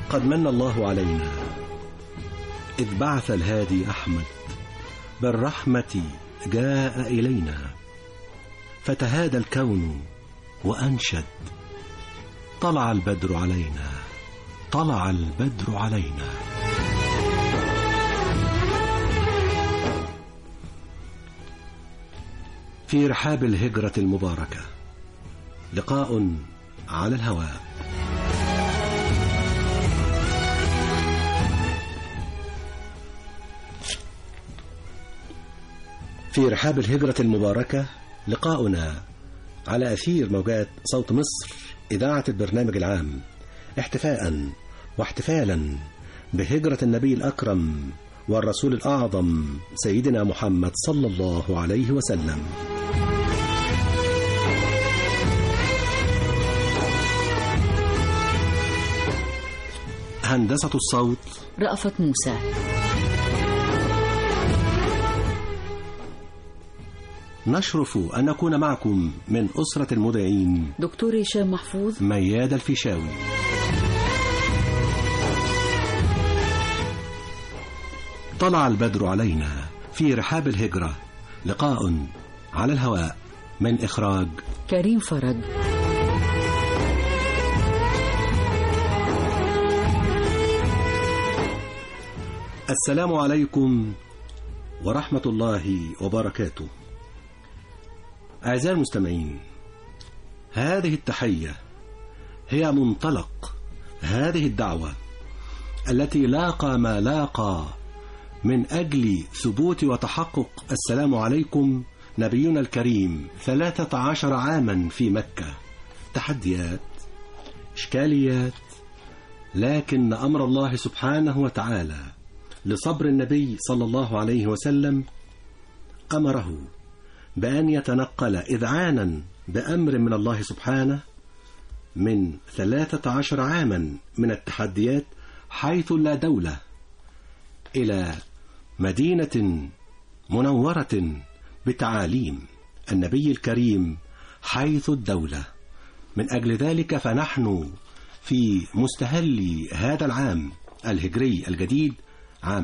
قد من الله علينا إذ بعث الهادي أحمد بالرحمة جاء إلينا فتهادى الكون وأنشد طلع البدر علينا طلع البدر علينا. في رحاب الهجرة المباركة لقاء على الهواء. في رحاب الهجرة المباركة لقاؤنا على أثير موجات صوت مصر إذاعة البرنامج العام، احتفاء واحتفالا بهجرة النبي الأكرم والرسول الأعظم سيدنا محمد صلى الله عليه وسلم. هندسة الصوت رأفت موسى. نشرف أن نكون معكم من أسرة المذيعين دكتور هشام محفوظ، مياد الفيشاوي. طلع البدر علينا في رحاب الهجرة لقاء على الهواء من إخراج كريم فرج. السلام عليكم ورحمة الله وبركاته. أعزائي المستمعين، هذه التحية هي منطلق هذه الدعوة التي لاقى ما لاقى من أجل ثبوت وتحقق السلام عليكم نبينا الكريم 13 عاما في مكة. تحديات، إشكاليات، لكن أمر الله سبحانه وتعالى لصبر النبي صلى الله عليه وسلم أمره بأن يتنقل إذعانا بأمر من الله سبحانه من 13 عاما من التحديات حيث لا دولة إلى مدينة منورة بتعاليم النبي الكريم حيث الدولة. من أجل ذلك فنحن في مستهل هذا العام الهجري الجديد عام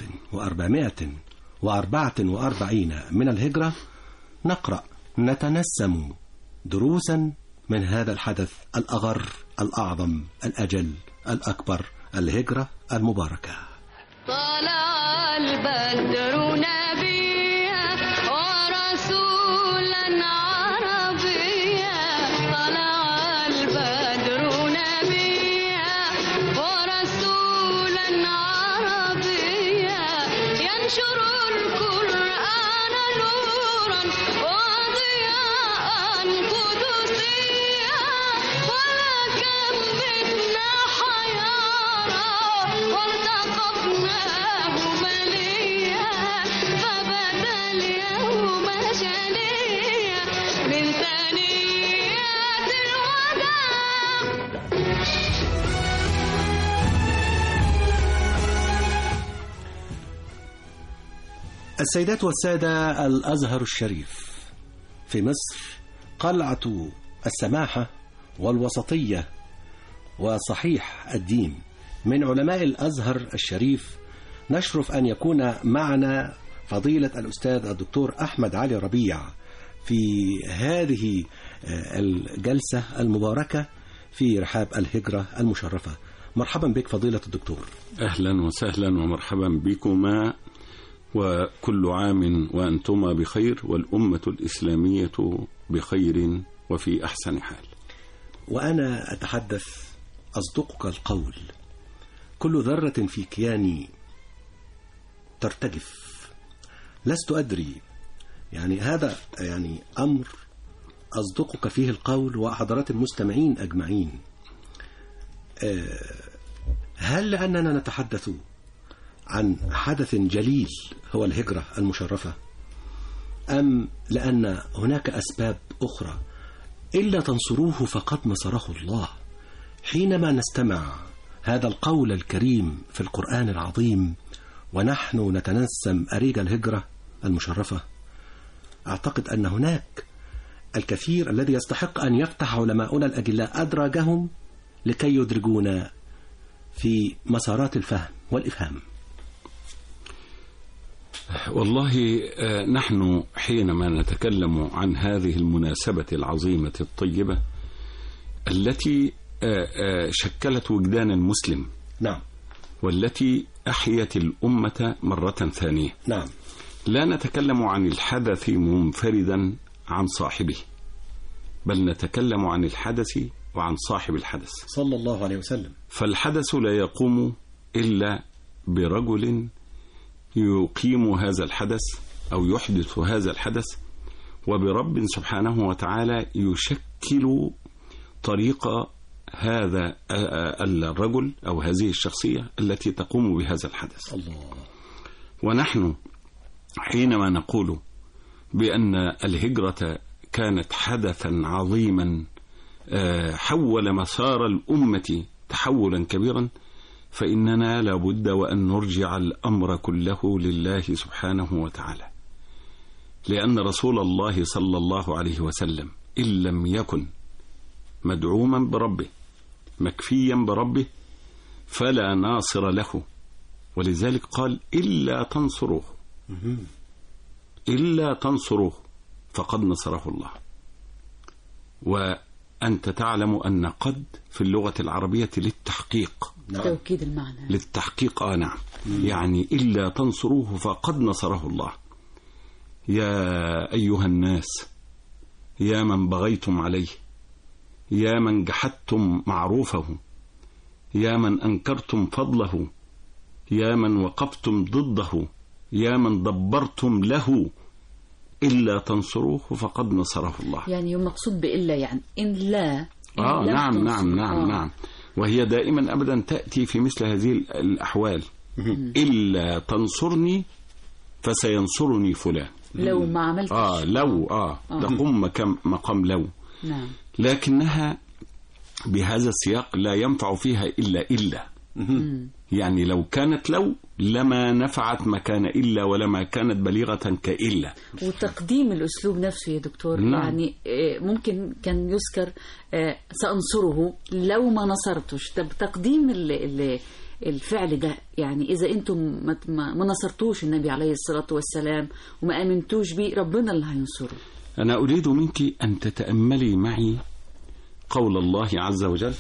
1444 من الهجرة نقرأ نتنسم دروسا من هذا الحدث الأغر الأعظم الأجل الأكبر، الهجرة المباركة. طلع البدر نبيا ورسولا عربيا، طلع البدر نبيا ورسولا عربيا، ينشر القرآن نورا وضياء قدسيا، ولكم بدنا حيارى والتقطناه مليا، فبدا اليوم جليا من ثنيات الوداع. السيدات والسادة، الأزهر الشريف في مصر قلعة السماحة والوسطية وصحيح الدين. من علماء الأزهر الشريف نشرف أن يكون معنا فضيلة الأستاذ الدكتور أحمد علي ربيع في هذه الجلسة المباركة في رحاب الهجرة المشرفة. مرحبا بك فضيلة الدكتور. أهلا وسهلا ومرحبا بكما، وكل عام وأنتما بخير، والأمة الإسلامية بخير وفي أحسن حال. وأنا أتحدث أصدقك القول، كل ذرة في كياني ترتجف، لست أدري، يعني هذا يعني أمر أصدقك فيه القول وحضرات المستمعين أجمعين. هل لأننا نتحدث عن حدث جليل هو الهجرة المشرفة، أم لأن هناك أسباب أخرى؟ إلا تنصروه فقد نصره الله. حينما نستمع هذا القول الكريم في القرآن العظيم ونحن نتنسم أريج الهجرة المشرفة، أعتقد أن هناك الكثير الذي يستحق أن يفتح علماؤنا الأجلاء أدراجهم لكي يدرجونا في مسارات الفهم والإفهام؟ والله نحن حينما نتكلم عن هذه المناسبة العظيمة الطيبة التي شكلت وجدان المسلم، نعم، والتي أحيت الأمة مرة ثانية، نعم، لا نتكلم عن الحدث منفردا عن صاحبه، بل نتكلم عن الحدث وعن صاحب الحدث صلى الله عليه وسلم. فالحدث لا يقوم إلا برجل يقيم هذا الحدث أو يحدث هذا الحدث، وبرب سبحانه وتعالى يشكل طريق هذا الرجل أو هذه الشخصية التي تقوم بهذا الحدث. الله. ونحن حينما نقول بأن الهجرة كانت حدثا عظيما حول مسار الأمة تحولا كبيرا، فإننا لابد وأن نرجع الأمر كله لله سبحانه وتعالى، لأن رسول الله صلى الله عليه وسلم إن لم يكن مدعوما بربه مكفيا بربه فلا ناصر له، ولذلك قال إلا تنصروه فقد نصره الله. وأنت تعلم أن قد في اللغة العربية للتحقيق، توكيد المعنى، للتحقيق. نعم. يعني إلا تنصروه فقد نصره الله. يا أيها الناس، يا من بغيتم عليه، يا من جحدتم معروفه، يا من أنكرتم فضله، يا من وقفتم ضده، يا من دبرتم له، إلا تنصروه فقد نصره الله. يعني المقصود بإلا يعني إن لا نعم. وهي دائما أبدا تأتي في مثل هذه الأحوال. إلا تنصرني فسينصرني فلان. لو ما عملتش تقوم مقام لو. نعم. لكنها بهذا السياق لا ينفع فيها إلا. يعني لو كانت لو لما نفعت مكان إلا، ولما كانت بليغة كإلا. وتقديم الأسلوب نفسه يا دكتور، نعم. يعني ممكن كان يذكر سأنصره لو ما نصرتش. طب تقديم الفعل ده، يعني إذا أنتم ما نصرتوش النبي عليه الصلاة والسلام وما آمنتوش بيه، ربنا اللي هينصره. أنا أريد منك أن تتأملي معي قول الله عز وجل.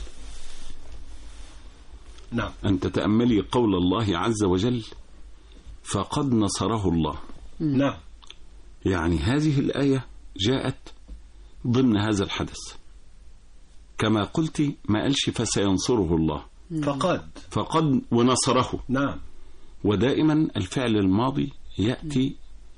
نعم. أن تتأملي قول الله عز وجل فقد نصره الله. نعم. يعني هذه الآية جاءت ضمن هذا الحدث، كما قلت ما قالش فسينصره الله، فقد ونصره. نعم. ودائما الفعل الماضي يأتي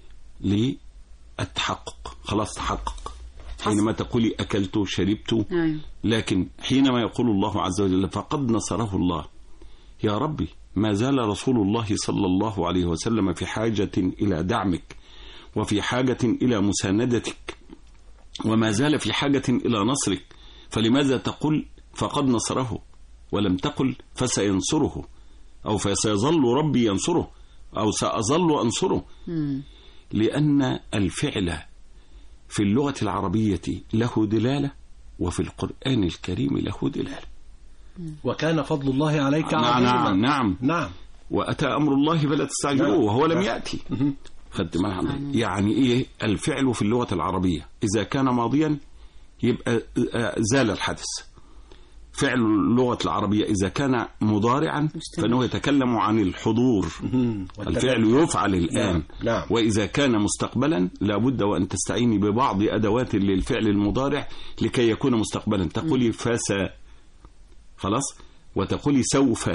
للتحقق، خلاص تحقق. حينما تقولي أكلت شربت، لكن حينما يقول الله عز وجل فقد نصره الله، يا ربي ما زال رسول الله صلى الله عليه وسلم في حاجة إلى دعمك، وفي حاجة إلى مساندتك، وما زال في حاجة إلى نصرك، فلماذا تقول فقد نصره ولم تقل فسينصره أو فسيظل ربي ينصره أو سأظل أنصره؟ لأن الفعل في اللغة العربية له دلالة، وفي القرآن الكريم له دلالة. وكان فضل الله عليك عظيما. نعم. وأتى أمر الله فلا تستعجلوه وهو لم يأتي. خدت معنا يعني إيه الفعل في اللغة العربية؟ إذا كان ماضيا يبقى زال الحدث. فعل اللغة العربية إذا كان مضارعا فإنه يتكلم عن الحضور، الفعل يفعل الآن. نعم. وإذا كان مستقبلا لابد وأن تستعيني ببعض أدوات للفعل المضارع لكي يكون مستقبلا. تقولي فسا، خلاص، وتقولي سوف،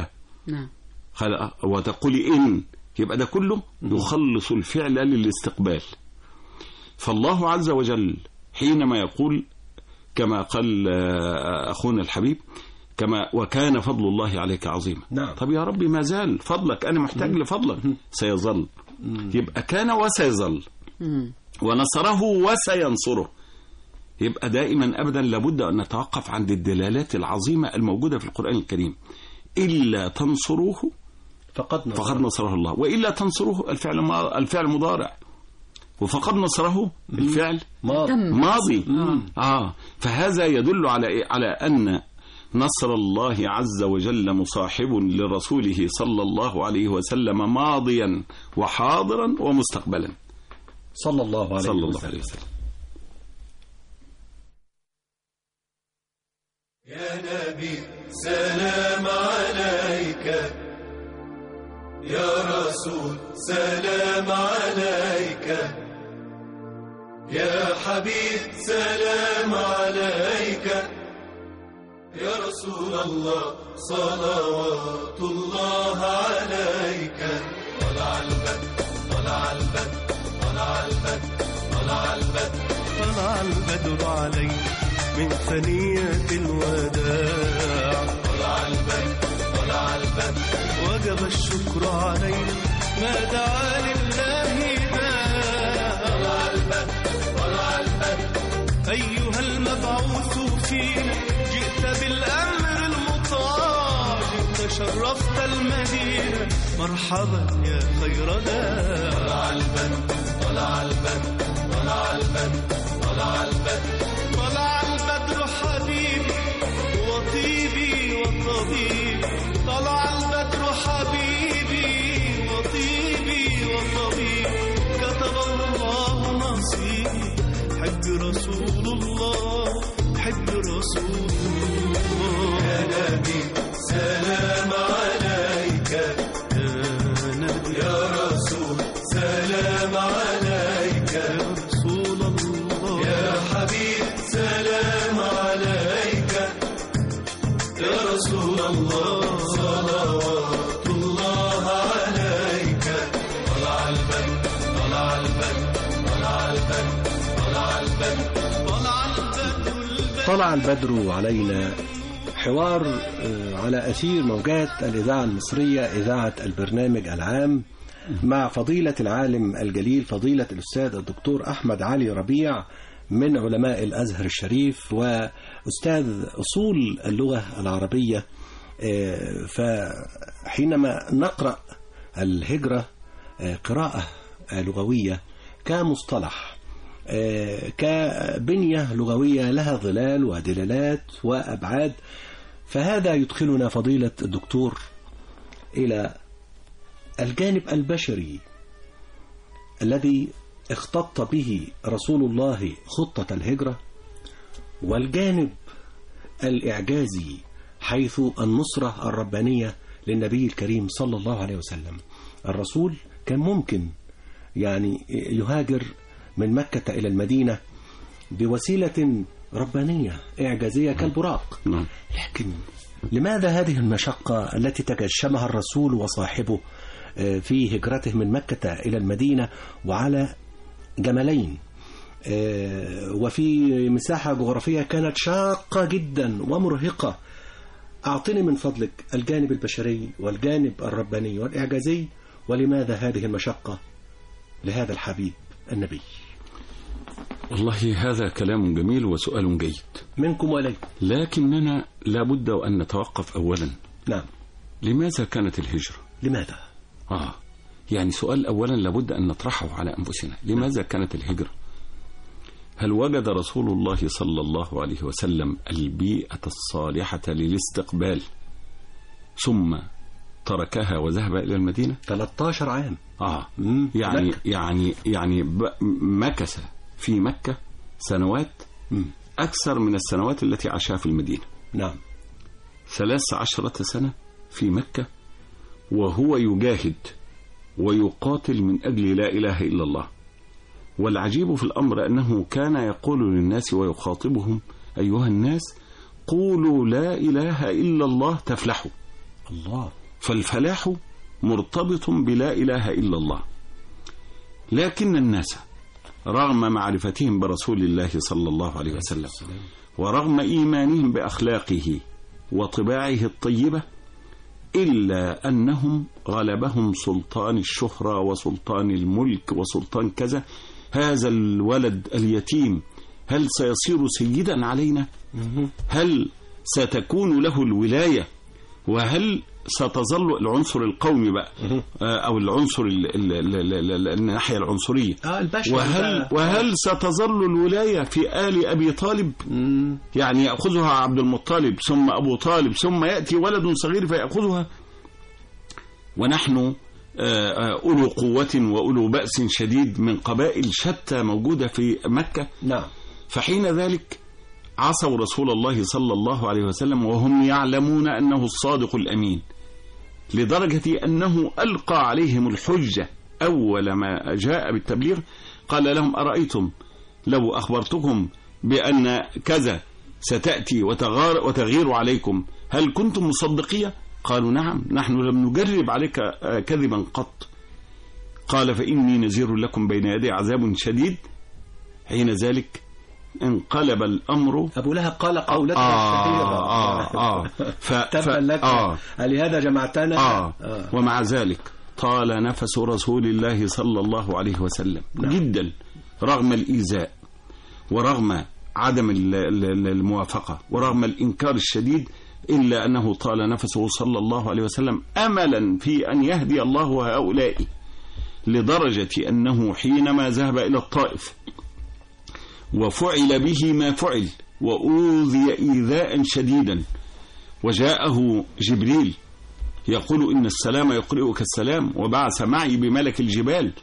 وتقولي إن، يبقى ده كله يخلص الفعل للاستقبال. فالله عز وجل حينما يقول كما قال أخونا الحبيب وكان فضل الله عليك عظيما. نعم. طب يا ربي ما زال فضلك، أنا محتاج لفضلك. سيظل، يبقى كان وسيظل، ونصره وسينصره. يبقى دائما أبدا لابد أن نتوقف عند الدلالات العظيمة الموجودة في القرآن الكريم. إلا تنصروه فقد نصره الله، وإلا تنصروه الفعل مضارع، وفقد نصره الفعل ماضي. فهذا يدل على أن نصر الله عز وجل مصاحب لرسوله صلى الله عليه وسلم ماضيا وحاضرا ومستقبلا صلى الله عليه وسلم. يا نبي سلام عليك، يا رسول سلام عليك، يا حبيب سلام عليك، يا رسول الله صلوات الله عليك. طلع البدر طلع البدر طلع البدر طلع البدر طلع البدر علينا من ثنيات الوداع. طلع البدر طلع البدر وجب الشكر علينا ما دعا لله داع. طلع البدر طلع البدر أيها المبعوث فينا جئت بالأمر المطاع، جئت شرفت المدينة مرحبا يا خير داع. طلع البدر طلع البدر طلع البدر طلع البدر طلع البدر حبيبي وطيبي وطبيبي. طلع البدر حبيبي وطيبي وطبيبي، كتب الله نصيبي حج رسول الله حج رسول الله. يا نبي سلام عليك، يا نبي يا رسول سلام عليك، يا رسول الله يا حبيب سلام عليك، يا رسول الله صلوات الله عليك. طلع البدر طلع البدر طلع البدر طلع البدر طلع البدر طلع البدر علينا. حوار على أثير موجات الإذاعة المصرية، إذاعة البرنامج العام، مع فضيلة العالم الجليل فضيلة الأستاذ الدكتور أحمد علي ربيع من علماء الأزهر الشريف وأستاذ أصول اللغة العربية. فحينما نقرأ الهجرة قراءة لغوية كمصطلح كبنية لغوية لها ظلال ودلالات وأبعاد، فهذا يدخلنا فضيلة الدكتور إلى الجانب البشري الذي اختط به رسول الله خطة الهجرة، والجانب الإعجازي حيث النصرة الربانية للنبي الكريم صلى الله عليه وسلم. الرسول كان ممكن يعني يهاجر من مكة إلى المدينة بوسيلة ربانية إعجازية كالبراق، لكن لماذا هذه المشقة التي تجشمها الرسول وصاحبه في هجرته من مكة إلى المدينة وعلى جملين وفي مساحة جغرافية كانت شاقة جدا ومرهقة؟ أعطني من فضلك الجانب البشري والجانب الرباني والإعجازي، ولماذا هذه المشقة لهذا الحبيب النبي؟ والله هذا كلام جميل وسؤال جيد منكم وإليكم، لكننا لابد أن نتوقف أولا. نعم، لماذا كانت الهجرة؟ لماذا؟ يعني سؤال أولا لابد أن نطرحه على أنفسنا. لماذا كانت الهجرة؟ هل وجد رسول الله صلى الله عليه وسلم البيئة الصالحة للاستقبال ثم تركها وذهب إلى المدينة؟ 13 عام. يعني مكث في مكة سنوات أكثر من السنوات التي عاشها في المدينة. نعم، 13 سنة في مكة وهو يجاهد ويقاتل من أجل لا إله إلا الله. والعجيب في الأمر أنه كان يقول للناس ويخاطبهم: أيها الناس قولوا لا إله إلا الله تفلحوا. الله، فالفلاح مرتبط بلا إله إلا الله. لكن الناس رغم معرفتهم برسول الله صلى الله عليه وسلم ورغم إيمانهم بأخلاقه وطباعه الطيبة، إلا أنهم غلبهم سلطان الشهرة وسلطان الملك وسلطان كذا. هذا الولد اليتيم هل سيصير سيدا علينا؟ هل ستكون له الولاية؟ وهل ستظل العنصر القومي بقى أو العنصر الناحية العنصرية، وهل ستظل الولاية في آل أبي طالب؟ يعني يأخذها عبد المطلب ثم أبو طالب ثم يأتي ولد صغير فيأخذها، ونحن أولو قوة وأولو بأس شديد من قبائل شتى موجودة في مكة. نعم. فحين ذلك عصوا رسول الله صلى الله عليه وسلم وهم يعلمون أنه الصادق الأمين، لدرجة أنه ألقى عليهم الحجة أول ما جاء بالتبليغ. قال لهم: أرأيتم لو أخبرتكم بأن كذا ستأتي وتغير عليكم هل كنتم مصدقية؟ قالوا: نعم، نحن لم نجرب عليك كذبا قط. قال: فإني نذير لكم بين يدي عذاب شديد. حين ذلك انقلب الأمر. أبو لهب قال قولة شهيرة تبا لك لهذا جمعتنا. ومع ذلك طال نفس رسول الله صلى الله عليه وسلم جدا، رغم الإيذاء ورغم عدم الموافقة ورغم الإنكار الشديد، إلا أنه طال نفسه صلى الله عليه وسلم أملا في أن يهدي الله هؤلاء، لدرجة أنه حينما ذهب إلى الطائف وفعل به ما فعل وأوذي إيذاء شديدا، وجاءه جبريل يقول: إن السلام يقرئك السلام، وبعث معي بملك الجبال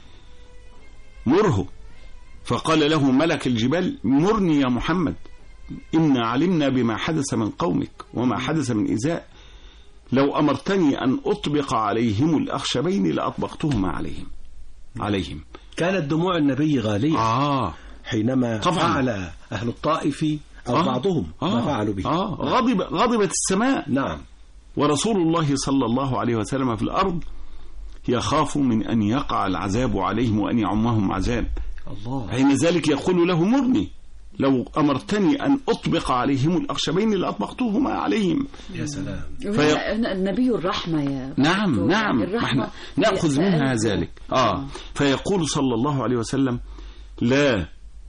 مره. فقال له ملك الجبال: مرني يا محمد، إنا علمنا بما حدث من قومك وما حدث من إيذاء، لو أمرتني أن أطبق عليهم الأخشبين لأطبقتهما عليهم. كانت دموع النبي غالية حينما فعل أهل الطائف أو بعضهم ما فعلوا به. غضبت السماء. نعم. ورسول الله صلى الله عليه وسلم في الأرض يخاف من أن يقع العذاب عليهم وأن يعمهم عذاب. الله. حين ذلك يقول له: مرني، لو أمرتني أن أطبق عليهم الأخشبين لأطبقتهما عليهم. يا سلام. النبي الرحمة يا نعم نحن نأخذ منها ذلك. فيقول صلى الله عليه وسلم: لا،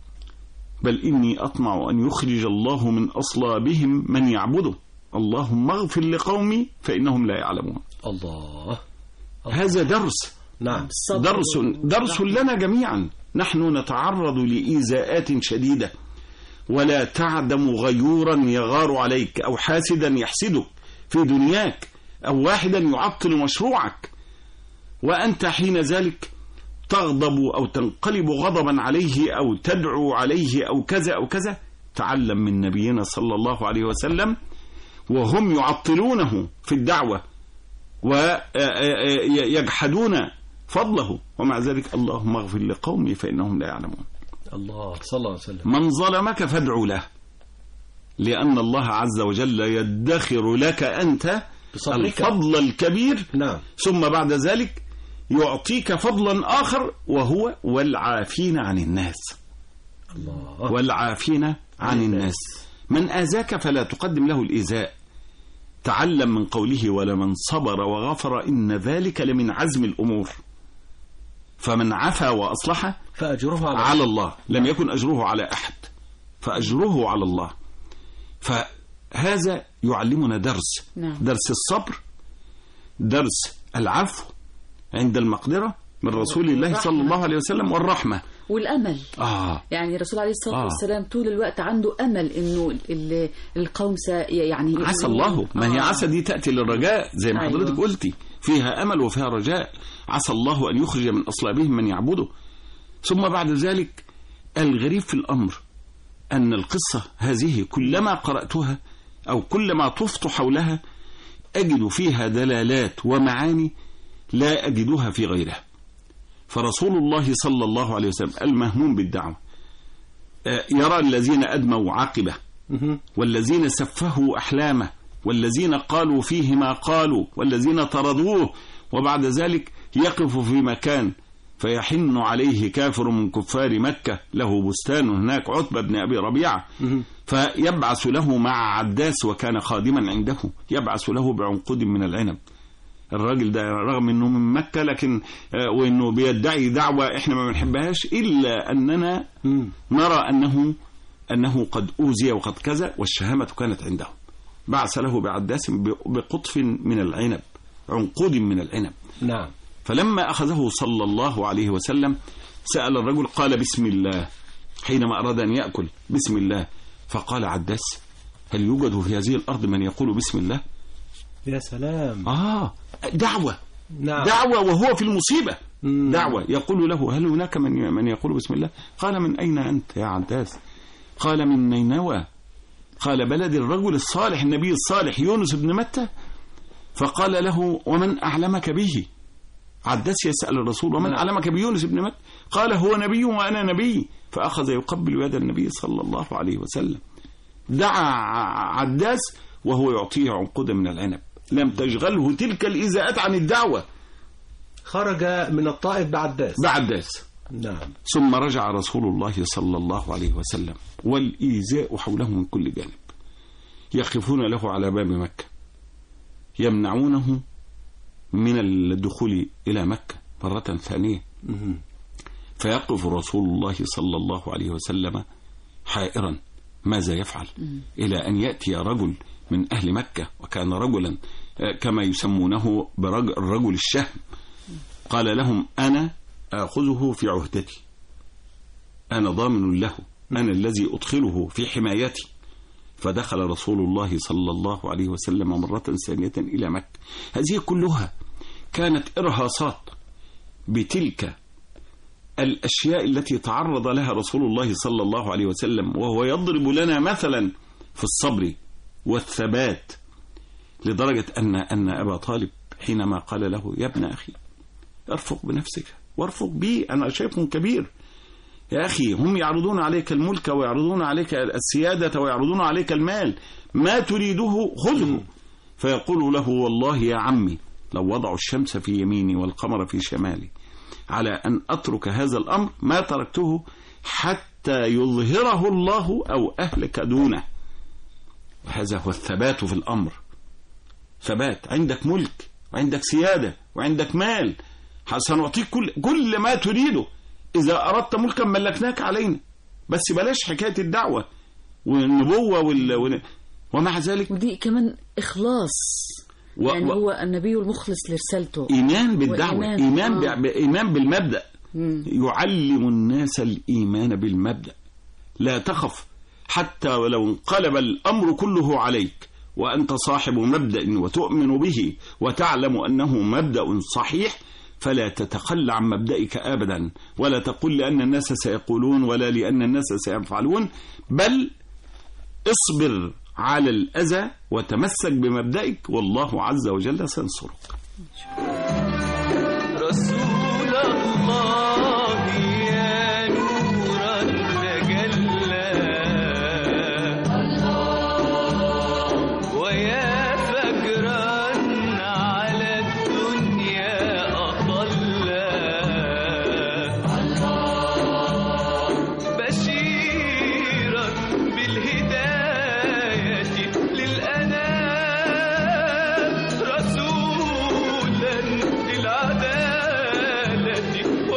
بل إني أطمع أن يخرج الله من أصلابهم من يعبده، اللهم اغفر لقومي فإنهم لا يعلمون. الله. هذا درس. نعم. درس لنا جميعا. نحن نتعرض لإيذاءات شديدة، ولا تعدم غيورا يغار عليك أو حاسدا يحسدك في دنياك أو واحدا يعطل مشروعك، وأنت حين ذلك تغضب أو تنقلب غضبا عليه أو تدعو عليه أو كذا أو كذا. تعلم من نبينا صلى الله عليه وسلم وهم يعطلونه في الدعوة ويجحدون فضله، ومع ذلك اللهم اغفر لقومي فإنهم لا يعلمون. الله صلى الله عليه وسلم. من ظلمك فادعو له، لأن الله عز وجل يدخر لك أنت الفضل الكبير. نعم. ثم بعد ذلك يعطيك فضلا آخر، وهو والعافين عن الناس. الله. والعافين عن الناس. من آذاك فلا تقدم له الإيذاء. تعلم من قوله: ولمن صبر وغفر إن ذلك لمن عزم الأمور. فمن عفا وأصلح فأجره على الله، لم يكن أجره على أحد، فأجره على الله. فهذا يعلمنا درس. درس الصبر، درس العفو عند المقدرة من رسول الله صلى الله عليه وسلم، والرحمة والأمل. يعني الرسول عليه الصلاة والسلام طول الوقت عنده أمل إنه القوم يعني عسى الله. ما هي عسى دي تأتي للرجاء زي ما حضرتك قلتي، فيها أمل وفيها رجاء. عسى الله أن يخرج من أصلابهم من يعبده. ثم بعد ذلك الغريب في الأمر أن القصة هذه كلما قرأتها أو كلما طفت حولها أجد فيها دلالات ومعاني لا أجدها في غيرها. فرسول الله صلى الله عليه وسلم المهموم بالدعوة يرى الذين أدموا عاقبة، والذين سفهوا أحلامه، والذين قالوا فيه ما قالوا، والذين طردوه، وبعد ذلك يقف في مكان فيحن عليه كافر من كفار مكة له بستان هناك، عتبة بن أبي ربيعة، فيبعث له مع عداس وكان خادما عنده، يبعث له بعنقود من العنب. الراجل ده رغم انه من مكة لكن وانه بيدعي دعوة احنا ما بنحبهاش، الا اننا نرى انه قد اوذي وقد كذا، والشهامة كانت عنده. بعث له بعداس بقطف من العنب عنقود من العنب. نعم. فلما أخذه صلى الله عليه وسلم سأل الرجل قال بسم الله حينما أراد أن يأكل بسم الله. فقال عداس هل يوجد في هذه الأرض من يقول بسم الله؟ يا سلام. دعوة. نعم. دعوة وهو في المصيبة. دعوة يقول له هل هناك من يقول بسم الله؟ قال من أين أنت يا عداس؟ قال من نينوى. قال بلد الرجل الصالح النبي الصالح يونس بن متى. فقال له ومن أعلمك به؟ عداس يسأل الرسول ومن أعلمك بيونس بن متى؟ قال هو نبي وأنا نبي. فأخذ يقبل يد النبي صلى الله عليه وسلم. دعا عداس وهو يعطيه عنقودا من العنب. لم تشغله تلك الإزاءات عن الدعوة. خرج من الطائف بعداس. نعم. ثم رجع رسول الله صلى الله عليه وسلم والإيذاء حوله من كل جانب. يقفون له على باب مكة يمنعونه من الدخول إلى مكة مرة ثانية. فيقف رسول الله صلى الله عليه وسلم حائرا ماذا يفعل إلى أن يأتي رجل من أهل مكة وكان رجلا كما يسمونه الرجل الشهم. قال لهم أنا أخذه في عهدتي، أنا ضامن له، أنا الذي أدخله في حمايتي. فدخل رسول الله صلى الله عليه وسلم مرة ثانية إلى مكة. هذه كلها كانت إرهاصات بتلك الأشياء التي تعرض لها رسول الله صلى الله عليه وسلم، وهو يضرب لنا مثلا في الصبر والثبات، لدرجة أن أبا طالب حينما قال له يا ابن أخي ارفق بنفسك وارفق بي، أنا شيخ كبير يا أخي، هم يعرضون عليك الملك ويعرضون عليك السيادة ويعرضون عليك المال، ما تريده خذه. فيقول له والله يا عمي لو وضعوا الشمس في يميني والقمر في شمالي على أن أترك هذا الأمر ما تركته حتى يظهره الله أو أهلك دونه. وهذا هو الثبات في الأمر. ثبات، عندك ملك وعندك سيادة وعندك مال، سنعطيك كل ما تريده، إذا أردت ملكا ملكناك علينا، بس بلاش حكاية الدعوة والنبوة ومع ذلك ودي كمان إخلاص، يعني هو النبي المخلص لرسالته، إيمان بالدعوة، إيمان بالمبدأ. يعلم الناس الإيمان بالمبدأ، لا تخف حتى ولو انقلب الأمر كله عليك وأنت صاحب مبدأ وتؤمن به وتعلم أنه مبدأ صحيح، فلا تتخلى عن مبدئك أبدا، ولا تقول لأن الناس سيقولون ولا لأن الناس سيفعلون، بل اصبر على الأذى وتمسك بمبدئك والله عز وجل سينصرك. رسول الله يا نورا تجلى ويا فجرا على الدنيا أطلى، بشيرا بالهداية للأنام، رسولا للعدالة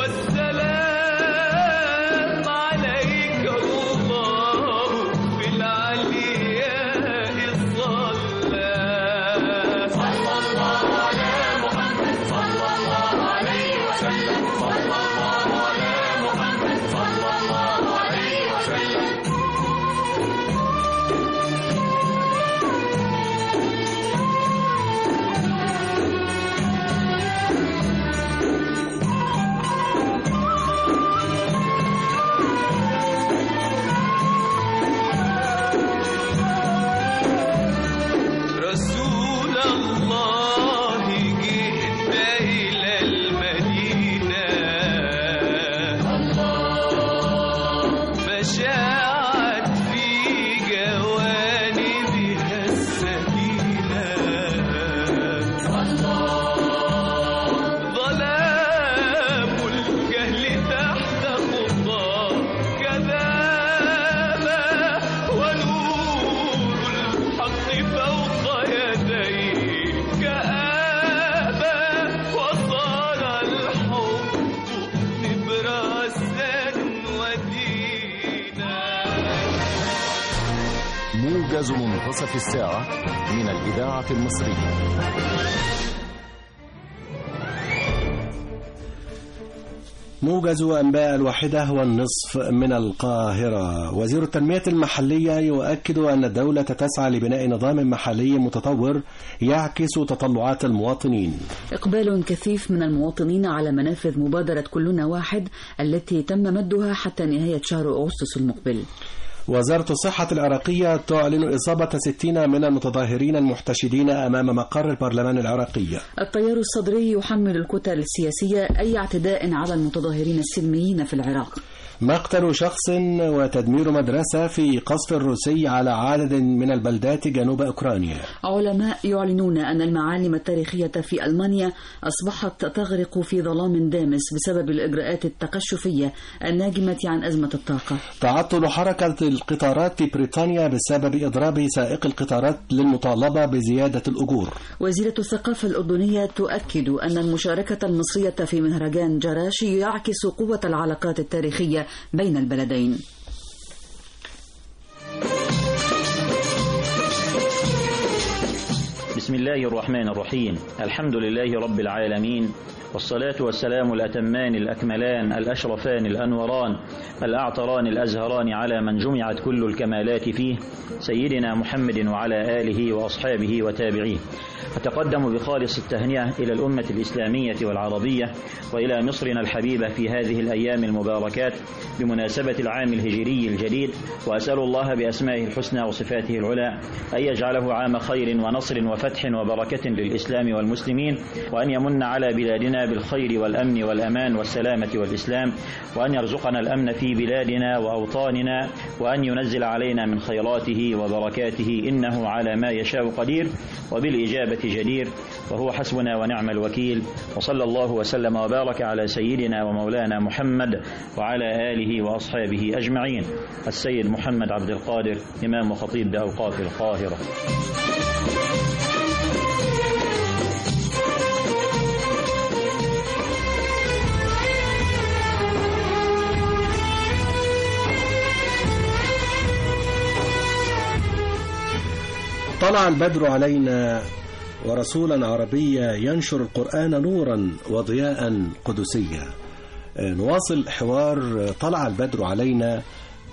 والسلام، عليك الله في العلياء صلى. صلى الله على محمد صلى الله عليه وسلم، صلى الله على محمد صلى الله عليه وسلم. رسول الله جئت إلى المدينة، فشاعت في جوانبها السكينة، ظلام الجهل تحت خطاك كذابا، ونور الحق فوق يديك آبا، وصار الحب نبراسا ودينا. موجز منتصف الساعة من الإذاعة المصرية. موجز أنباء 1:30 من القاهرة. وزير التنمية المحلية يؤكد أن الدولة تسعى لبناء نظام محلي متطور يعكس تطلعات المواطنين. إقبال كثيف من المواطنين على منافذ مبادرة كلنا واحد التي تم مدها حتى نهاية شهر أغسطس المقبل. وزارة الصحة العراقية تعلن إصابة 60 من المتظاهرين المحتشدين أمام مقر البرلمان العراقي. التيار الصدري يحمل الكتل السياسية أي اعتداء على المتظاهرين السلميين في العراق. مقتل شخص وتدمير مدرسة في قصف روسي على عدد من البلدات جنوب أوكرانيا. علماء يعلنون أن المعالم التاريخية في ألمانيا أصبحت تغرق في ظلام دامس بسبب الإجراءات التقشفية الناجمة عن أزمة الطاقة. تعطل حركة القطارات في بريطانيا بسبب إضراب سائق القطارات للمطالبة بزيادة الأجور. وزيرة الثقافة الأردنية تؤكد أن المشاركة المصرية في مهرجان جراش يعكس قوة العلاقات التاريخية بين البلدين. بسم الله الرحمن الرحيم. الحمد لله رب العالمين، والصلاة والسلام الأتمان الأكملان الأشرفان الأنوران الأعطران الأزهران على من جمعت كل الكمالات فيه، سيدنا محمد وعلى آله وأصحابه وتابعيه. أتقدم بخالص التهنئة إلى الأمة الإسلامية والعربية وإلى مصرنا الحبيبة في هذه الأيام المباركات بمناسبة العام الهجري الجديد، وأسأل الله بأسمائه الحسنى وصفاته العلى أن يجعله عام خير ونصر وفتح وبركة للإسلام والمسلمين، وأن يمن على بلادنا بالخير والأمن والأمان والسلامة والإسلام، وأن يرزقنا الأمن في بلادنا وأوطاننا، وأن ينزل علينا من خيراته وبركاته، إنه على ما يشاء قدير وبالإجابة جدير، وهو حسبنا ونعم الوكيل. وصلى الله وسلم وبارك على سيدنا ومولانا محمد وعلى آله وأصحابه أجمعين. السيد محمد عبد القادر، إمام وخطيب بأوقاف القاهرة. طلع البدر علينا ورسولا عربيا ينشر القرآن نورا وضياء قدسيا. نواصل حوار طلع البدر علينا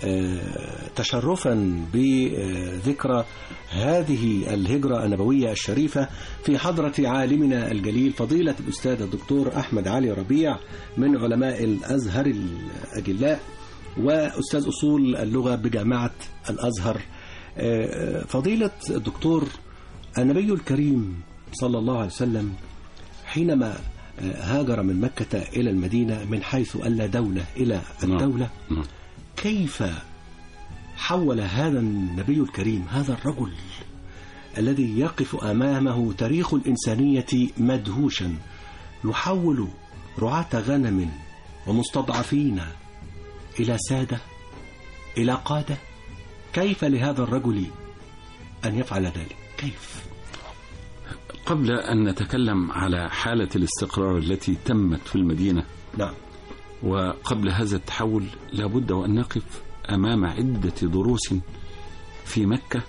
تشرفا بذكرى هذه الهجرة النبوية الشريفة في حضرة عالمنا الجليل فضيلة الأستاذ الدكتور أحمد علي ربيع من علماء الأزهر الأجلاء وأستاذ أصول اللغة بجامعة الأزهر. فضيلة الدكتور، النبي الكريم صلى الله عليه وسلم حينما هاجر من مكة إلى المدينة من حيث ألا دولة إلى الدولة، كيف حول هذا النبي الكريم، هذا الرجل الذي يقف أمامه تاريخ الإنسانية مدهوشا، يحول رعاة غنم ومستضعفين إلى سادة إلى قادة؟ كيف لهذا الرجل أن يفعل ذلك؟ كيف؟ قبل أن نتكلم على حالة الاستقرار التي تمت في المدينة، نعم، وقبل هذا التحول لابد وأن نقف أمام عدة دروس في مكة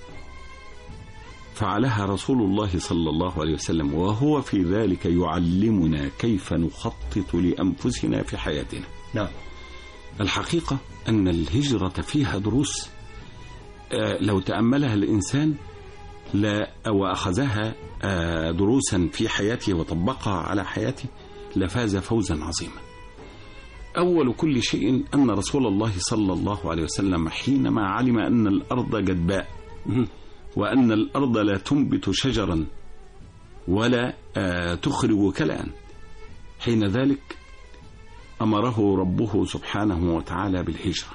فعلها رسول الله صلى الله عليه وسلم، وهو في ذلك يعلمنا كيف نخطط لأنفسنا في حياتنا. نعم. الحقيقة أن الهجرة فيها دروس لو تأملها الإنسان وأخذها دروسا في حياته وطبقها على حياته لفاز فوزا عظيما. أول كل شيء أن رسول الله صلى الله عليه وسلم حينما علم أن الأرض جدباء وأن الأرض لا تنبت شجرا ولا تخرج كلأ، حين ذلك أمره ربه سبحانه وتعالى بالهجرة.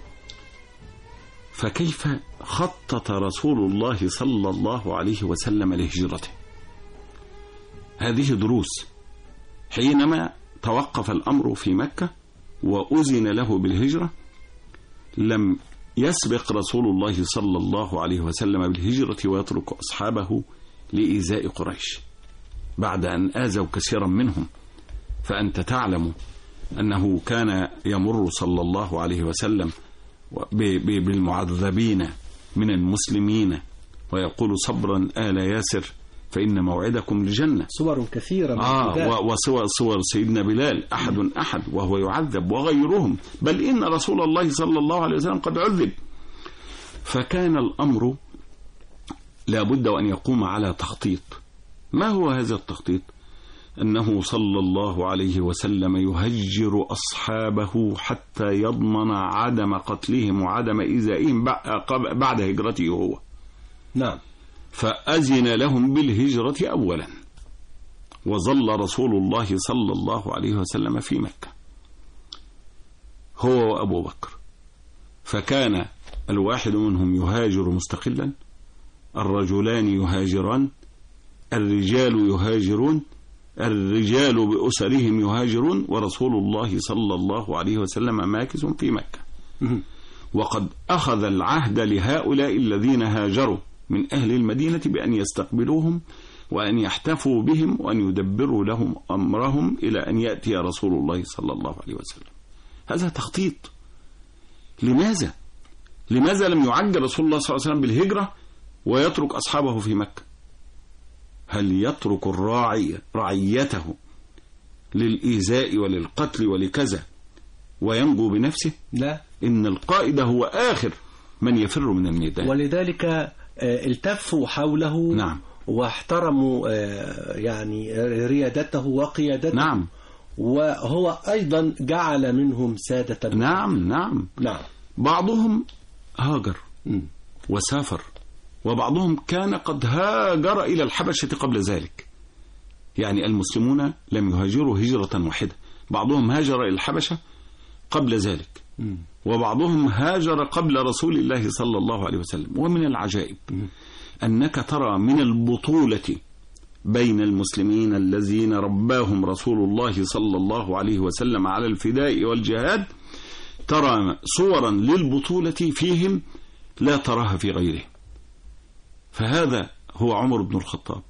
فكيف خطط رسول الله صلى الله عليه وسلم لهجرته؟ هذه دروس. حينما توقف الأمر في مكة وأذن له بالهجرة، لم يسبق رسول الله صلى الله عليه وسلم بالهجرة ويترك أصحابه لإيذاء قريش بعد أن آذوا كثيرا منهم. فأنت تعلم أنه كان يمر صلى الله عليه وسلم بالمعذبين من المسلمين ويقول صبرا آل ياسر فإن موعدكم الجنة. صور كثيرة من الابتداء. وصور سيدنا بلال أحد وهو يعذب وغيرهم، بل إن رسول الله صلى الله عليه وسلم قد عذب. فكان الأمر لابد أن يقوم على تخطيط. ما هو هذا التخطيط؟ أنه صلى الله عليه وسلم يهجر أصحابه حتى يضمن عدم قتلهم وعدم إيذائهم بعد هجرته هو. نعم. فأذن لهم بالهجرة أولا، وظل رسول الله صلى الله عليه وسلم في مكة هو وأبو بكر. فكان الواحد منهم يهاجر مستقلا، الرجلان يهاجران، الرجال يهاجرون، الرجال بأسرهم يهاجرون، ورسول الله صلى الله عليه وسلم ماكث في مكة. وقد أخذ العهد لهؤلاء الذين هاجروا من أهل المدينة بأن يستقبلوهم وأن يحتفوا بهم وأن يدبروا لهم أمرهم إلى أن يأتي رسول الله صلى الله عليه وسلم. هذا تخطيط. لماذا لم يعجل رسول الله صلى الله عليه وسلم بالهجرة ويترك أصحابه في مكة؟ هل يترك الراعي رعيته للإيذاء وللقتل ولكذا وينجو بنفسه؟ لا، إن القائد هو آخر من يفر من الميدان. ولذلك التفوا حوله. نعم. واحترموا يعني ريادته وقيادته. نعم. وهو أيضا جعل منهم سادة. نعم. بعضهم هاجر وسافر، وبعضهم كان قد هاجر إلى الحبشة قبل ذلك. يعني المسلمون لم يهاجروا هجرة واحدة، بعضهم هاجر إلى الحبشة قبل ذلك، وبعضهم هاجر قبل رسول الله صلى الله عليه وسلم. ومن العجائب أنك ترى من البطولة بين المسلمين الذين رباهم رسول الله صلى الله عليه وسلم على الفداء والجهاد، ترى صورا للبطولة فيهم لا تراها في غيره. فهذا هو عمر بن الخطاب،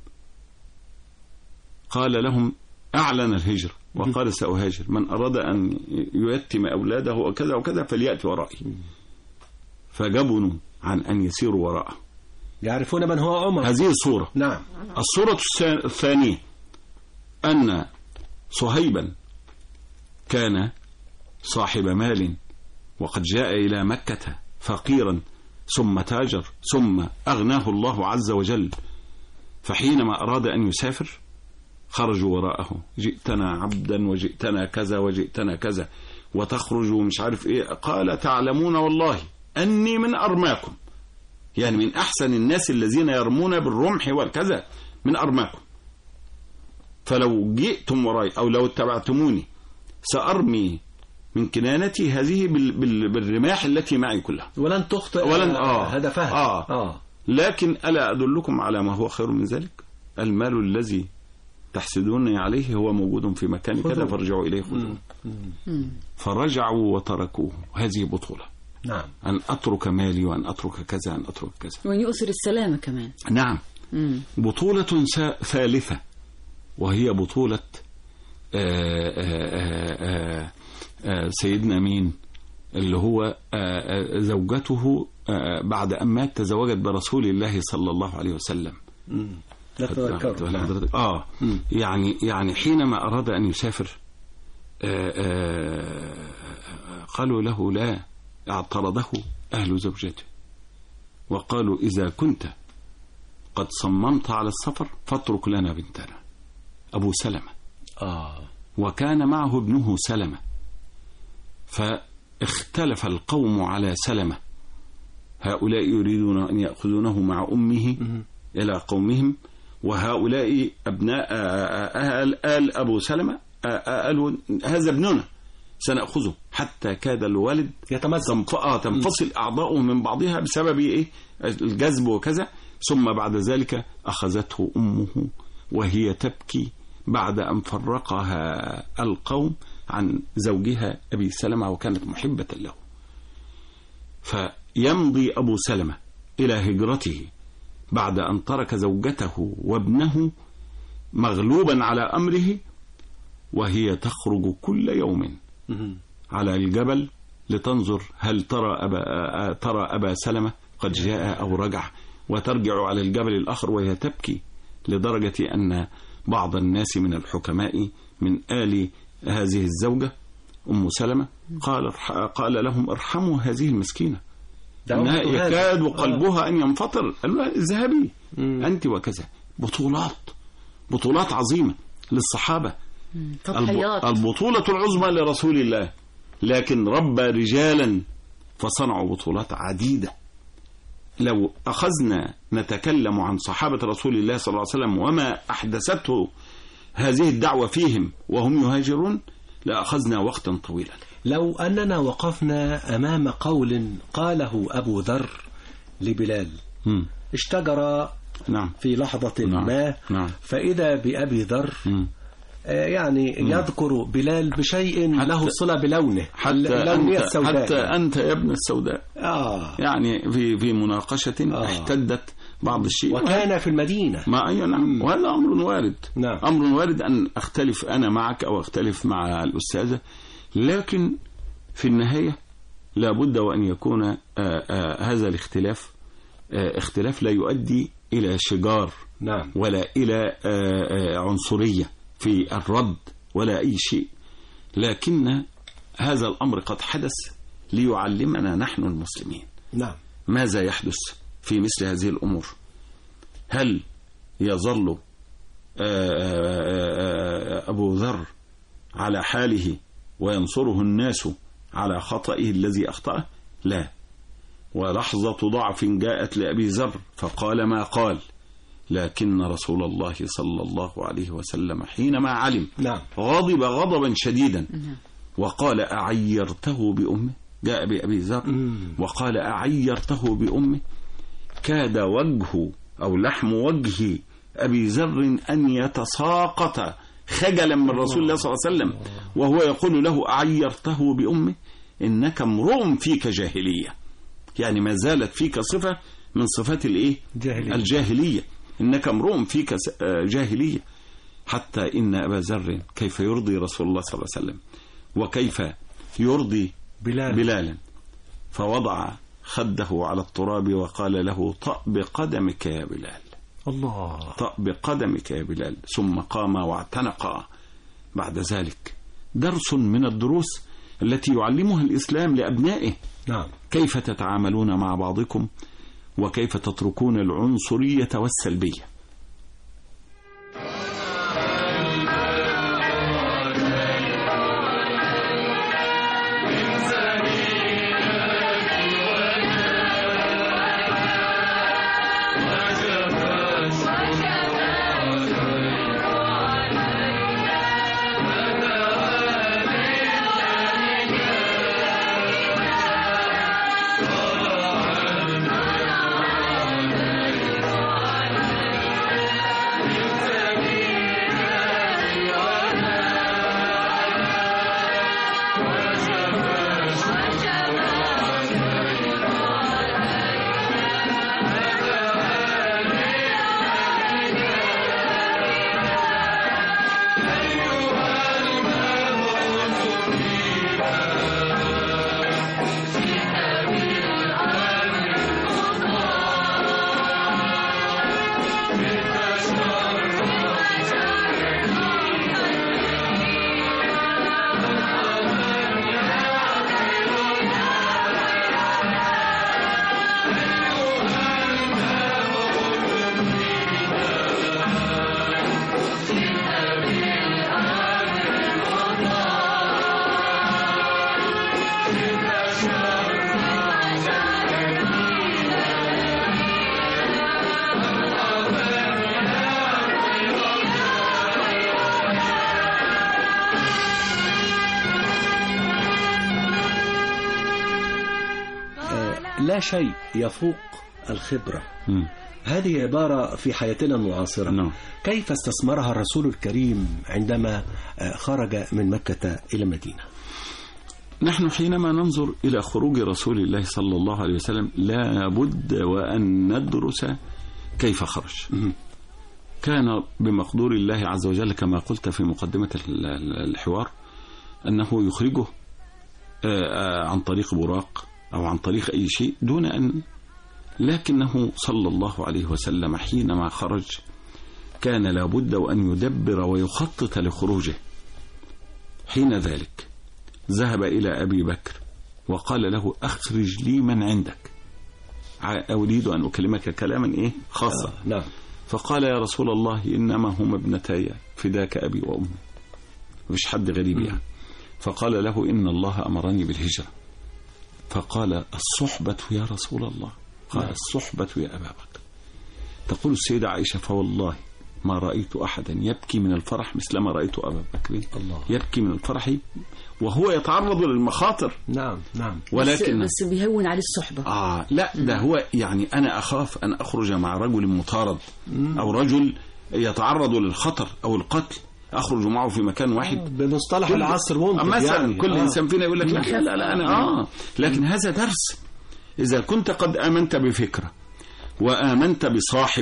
قال لهم أعلن الهجرة وقال سأهاجر، من أراد أن ييتم أولاده وكذا وكذا فليأتي ورائي. فجبنوا عن أن يسيروا وراءه، يعرفون من هو عمر. هذه الصورة. نعم. الصورة الثانية أن صهيبا كان صاحب مال وقد جاء إلى مكة فقيرا ثم تاجر ثم أغناه الله عز وجل، فحينما أراد أن يسافر خرجوا وراءه، جئتنا عبدا وجئتنا كذا وجئتنا كذا وتخرج مش عارف إيه. قال تعلمون والله أني من أرماكم، يعني من أحسن الناس الذين يرمون بالرمح والكذا، من أرماكم، فلو جئتم وراي أو لو اتبعتموني سأرمي من كنانتي هذه بالرماح التي معي كلها ولن تخطئ هدفها. لكن ألا أدلكم على ما هو خير من ذلك؟ المال الذي تحسدونني عليه هو موجود في مكان كذا فارجعوا إليه خذوه. فرجعوا وتركوه. هذه بطولة. نعم. أن أترك مالي وأن أترك كذا أن أترك كذا، وأن يؤثر السلامة كمان. نعم. بطولة ثالثة وهي بطولة سيدنا مين اللي هو زوجته بعد أن مات تزوجت برسول الله صلى الله عليه وسلم. يعني حينما أراد أن يسافر قالوا له لا، اعترضه أهل زوجته وقالوا إذا كنت قد صممت على السفر فاترك لنا بنتنا أبو سلمة. وكان معه ابنه سلمة، فاختلف القوم على سلمة، هؤلاء يريدون أن يأخذونه مع أمه إلى قومهم، وهؤلاء أبناء آل أبو سلمة قالوا هذا ابننا سنأخذه، حتى كاد الوالد تنفصل أعضاؤه من بعضها بسبب إيه؟ الجذب وكذا. ثم بعد ذلك أخذته أمه وهي تبكي بعد أن فرقها القوم عن زوجها أبي سلمة وكانت محبة له. فيمضي أبو سلمة إلى هجرته بعد أن ترك زوجته وابنه مغلوبا على أمره، وهي تخرج كل يوم على الجبل لتنظر هل ترى أبا سلمة قد جاء أو رجع، وترجع على الجبل الآخر وهي تبكي لدرجة أن بعض الناس من الحكماء من آل هذه الزوجة أم سلمة قال لهم ارحموا هذه المسكينة إنها يكاد قلبها أن ينفطر. قالوا لها اذهبي أنت وكذا. بطولات عظيمة للصحابة، البطولة العظمى لرسول الله، لكن ربى رجالا فصنعوا بطولات عديدة. لو أخذنا نتكلم عن صحابة رسول الله صلى الله عليه وسلم وما أحدثته هذه الدعوة فيهم وهم يهاجرون لأخذنا وقتا طويلا. لو أننا وقفنا أمام قول قاله أبو ذر لبلال اشتجر في لحظة ما فإذا بأبي ذر يعني يذكر بلال بشيء له صلة بلونه حتى أنت يا ابن السوداء يعني في مناقشة احتدت بعض الشيء وكان في المدينة نعم. وهذا أمر وارد. أمر وارد أن أختلف أنا معك أو أختلف مع الأستاذة، لكن في النهاية لابد وأن يكون هذا الاختلاف اختلاف لا يؤدي إلى شجار ولا إلى عنصرية في الرد ولا أي شيء، لكن هذا الأمر قد حدث ليعلمنا نحن المسلمين ماذا يحدث في مثل هذه الأمور. هل يظل أبو ذر على حاله وينصره الناس على خطئه الذي أخطأه؟ لا. ولحظة ضعف جاءت لأبي ذر فقال ما قال، لكن رسول الله صلى الله عليه وسلم حينما علم غضب غضبا شديدا وقال أعيرته بأمه. جاء بأبي ذر وقال أعيرته بأمه. كاد وجهه أو لحم وجه أبي ذر أن يتساقط خجلا من رسول الله صلى الله عليه وسلم وهو يقول له أعيرته بأمه. إنك امرؤ فيك جاهلية، يعني ما زالت فيك صفة من صفات الجاهلية. إنك امرؤ فيك جاهلية. حتى إن أبا ذر كيف يرضي رسول الله صلى الله عليه وسلم وكيف يرضي بلالا، فوضع خده على التراب وقال له طأ بقدمك يا بلال. الله. طأ بقدمك يا بلال. ثم قام واعتنق. بعد ذلك درس من الدروس التي يعلمها الإسلام لأبنائه. كيف تتعاملون مع بعضكم وكيف تتركون العنصرية والسلبية. لا شيء يفوق الخبرة. هذه عبارة في حياتنا المعاصرة. كيف استثمرها الرسول الكريم عندما خرج من مكة إلى المدينة؟ نحن حينما ننظر إلى خروج رسول الله صلى الله عليه وسلم لا بد وأن ندرس كيف خرج. كان بمقدور الله عز وجل كما قلت في مقدمة الحوار أنه يخرجه عن طريق براق أو عن طريق أي شيء لكنه صلى الله عليه وسلم حينما خرج كان لابد وأن يدبر ويخطط لخروجه. حين ذلك ذهب إلى أبي بكر وقال له أخرج لي من عندك، أريد أن أكلمك كلاما خاصا. نعم. فقال يا رسول الله إنما هم ابنتي فداك أبي وأمي، مش حد غريب يعني. فقال له إن الله أمرني بالهجرة. فقال الصحبة يا رسول الله؟ قال الصحبة يا أبا بكر. تقول السيدة عائشة فوالله ما رأيت أحدا يبكي من الفرح مثل ما رأيت أبا بكر يبكي من الفرح وهو يتعرض للمخاطر. نعم نعم. ولكن بس بيهون عليه الصحبة. لا ده هو يعني أنا أخاف أن أخرج مع رجل مطارد أو رجل يتعرض للخطر أو القتل، أخرج معه في مكان واحد بمصطلح العصر ممكن مثلا يعني. كل إنسان فينا يقول لك لا أنا لكن هذا درس. إذا كنت قد آمنت بفكرة وآمنت بصاحب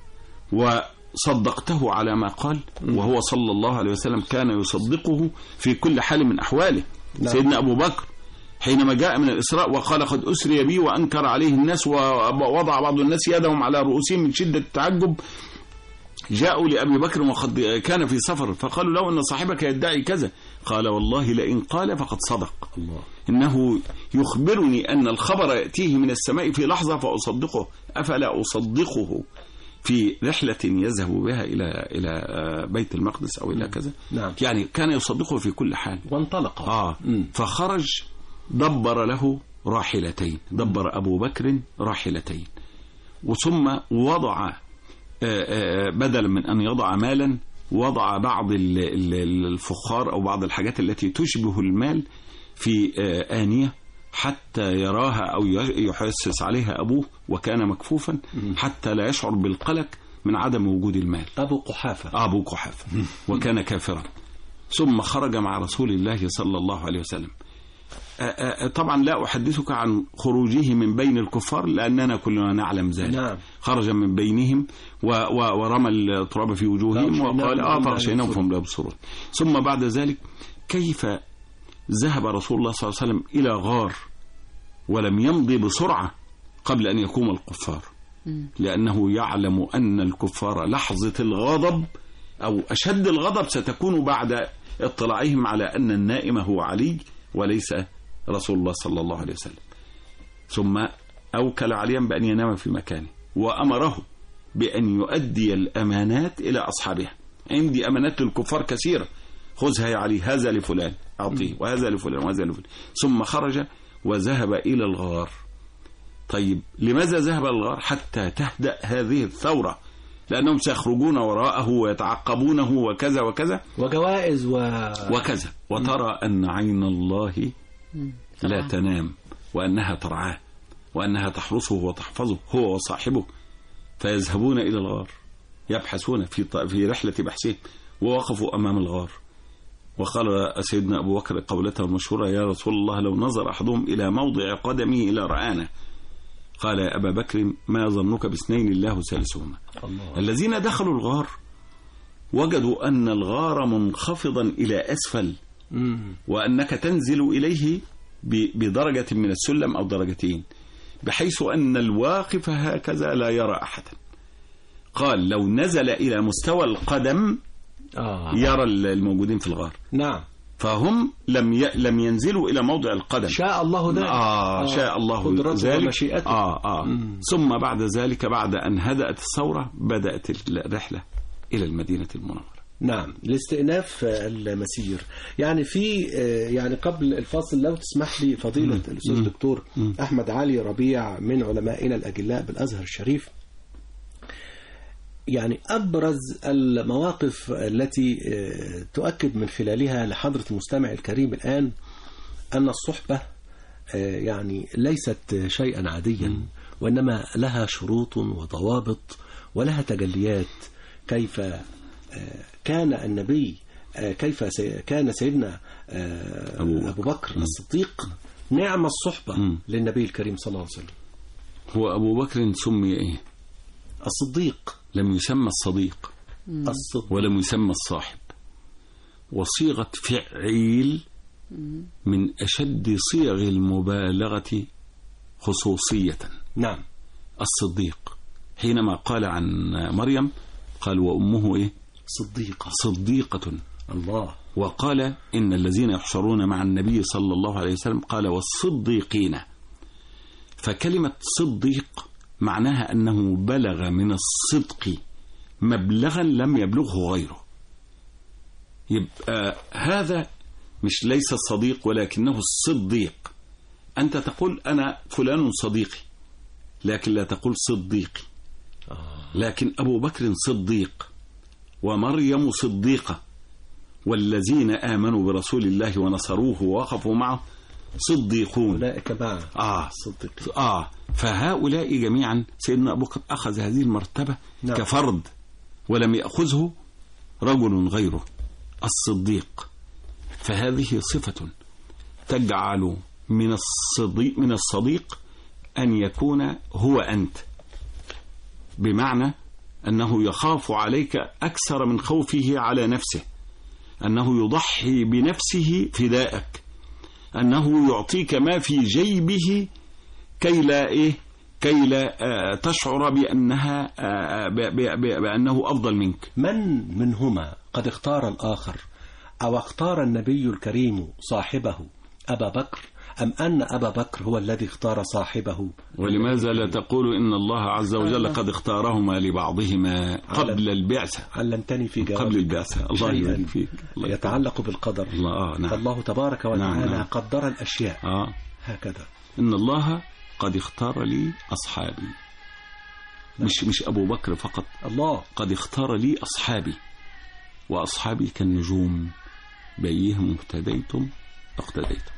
وصدقته على ما قال، وهو صلى الله عليه وسلم كان يصدقه في كل حال من أحواله. سيدنا أبو بكر حينما جاء من الإسراء وقال قد أسري بي وأنكر عليه الناس ووضع بعض الناس يدهم على رؤوسهم من شدة التعجب، جاءوا لأبي بكر وقد كان في سفر فقالوا له إن صاحبك يدعي كذا، قال والله لئن قال فقد صدق. الله. إنه يخبرني أن الخبر يأتيه من السماء في لحظة فأصدقه، أفلا أصدقه في رحلة يذهب بها إلى بيت المقدس أو إلى كذا. نعم. يعني كان يصدقه في كل حال. وانطلق. فخرج دبر له راحلتين، دبر أبو بكر راحلتين، وثم وضع بدلا من أن يضع مالا وضع بعض الفخار أو بعض الحاجات التي تشبه المال في آنية حتى يراها أو يحسس عليها أبوه وكان مكفوفا حتى لا يشعر بالقلق من عدم وجود المال. أبو قحافة وكان كافرا. ثم خرج مع رسول الله صلى الله عليه وسلم. طبعا لا أحدثك عن خروجه من بين الكفار لأننا كلنا نعلم ذلك. نعم. خرج من بينهم ورمى التراب في وجوههم وقال فغشيناهم فهم لا يبصرون. ثم بعد ذلك كيف ذهب رسول الله صلى الله عليه وسلم إلى غار ولم يمضي بسرعة قبل أن يقوم الكفار، لأنه يعلم أن الكفار لحظة الغضب أو أشد الغضب ستكون بعد اطلاعهم على أن النائم هو علي وليس رسول الله صلى الله عليه وسلم. ثم أوكل عليا بأن ينام في مكانه وأمره بأن يؤدي الأمانات إلى أصحابها. عندي أمانات للكفار كثيرة، خذها يا علي، هذا لفلان أعطيه وهذا لفلان وهذا لفلان. ثم خرج وذهب إلى الغار. طيب لماذا ذهب إلى الغار؟ حتى تهدأ هذه الثورة، لأنهم سيخرجون وراءه ويتعقبونه وكذا وكذا وجوائز وكذا، وترى أن عين الله لا تنام وأنها ترعاه وأنها تحرسه وتحفظه هو وصاحبه. فيذهبون إلى الغار يبحثون في رحلة بحثهم، ووقفوا أمام الغار وقال سيدنا أبو بكر قولته المشهورة يا رسول الله لو نظر أحدهم إلى موضع قدمه إلى رآنا. قال يا أبا بكر ما ظنك باثنين الله ثالثهما. الذين دخلوا الغار وجدوا أن الغار منخفضا إلى أسفل وأنك تنزل إليه بدرجة من السلم أو درجتين بحيث أن الواقف هكذا لا يرى أحدا. قال لو نزل إلى مستوى القدم يرى الموجودين في الغار. نعم. فهم لم ينزلوا إلى موضع القدم. شاء الله ذلك. شاء الله ذلك. ثم بعد ذلك بعد أن هدأت الثورة بدأت الرحلة إلى المدينة المنورة. نعم، لاستئناف المسير. يعني يعني قبل الفاصل لو تسمح لي فضيلة الأستاذ الدكتور أحمد علي ربيع من علمائنا الأجلاء بالأزهر الشريف، يعني أبرز المواقف التي تؤكد من خلالها لحضرة المستمع الكريم الآن أن الصحبة يعني ليست شيئا عاديا، وإنما لها شروط وضوابط ولها تجليات. كيف كان النبي، كيف كان سيدنا أبو بكر الصديق نعم الصحبة للنبي الكريم صلى الله عليه وسلم. هو أبو بكر سمي إيه؟ الصديق، لم يسمى الصديق ولم يسمى الصاحب، وصيغة فعيل من أشد صيغ المبالغة خصوصية. نعم. الصديق حينما قال عن مريم قال وأمه إيه؟ صديقة. الله. وقال إن الذين يحشرون مع النبي صلى الله عليه وسلم قال والصديقين. فكلمة صديق معناها أنه بلغ من الصدق مبلغا لم يبلغه غيره. يبقى هذا مش ليس الصديق ولكنه الصديق. أنت تقول أنا فلان صديقي لكن لا تقول صديقي. لكن أبو بكر صديق ومريم صديقة والذين آمنوا برسول الله ونصروه ووقفوا معه صديقون. أولئك معه صديقين. فهؤلاء جميعا سيدنا أبو بكر أخذ هذه المرتبة كفرد ولم يأخذه رجل غيره الصديق. فهذه صفة تجعل من الصديق أن يكون هو أنت، بمعنى أنه يخاف عليك أكثر من خوفه على نفسه، أنه يضحي بنفسه فداءك، أنه يعطيك ما في جيبه كي لا تشعر بأنه أفضل منك. من منهما قد اختار الآخر أو اختار النبي الكريم صاحبه أبا بكر أم أن أبا بكر هو الذي اختار صاحبه؟ ولماذا لا تقول إن الله عز وجل قد اختارهما لبعضهما قبل البعثة؟ علمتني في جوابك قبل البعثة. الله يبارك فيك. يتعلق بالقدر. نعم. فالله تبارك وتعالى قدر الأشياء هكذا. إن الله قد اختار لي أصحابي. مش أبو بكر فقط، الله قد اختار لي أصحابي، وأصحابي كالنجوم بأيهم اهتديتم اقتديتم.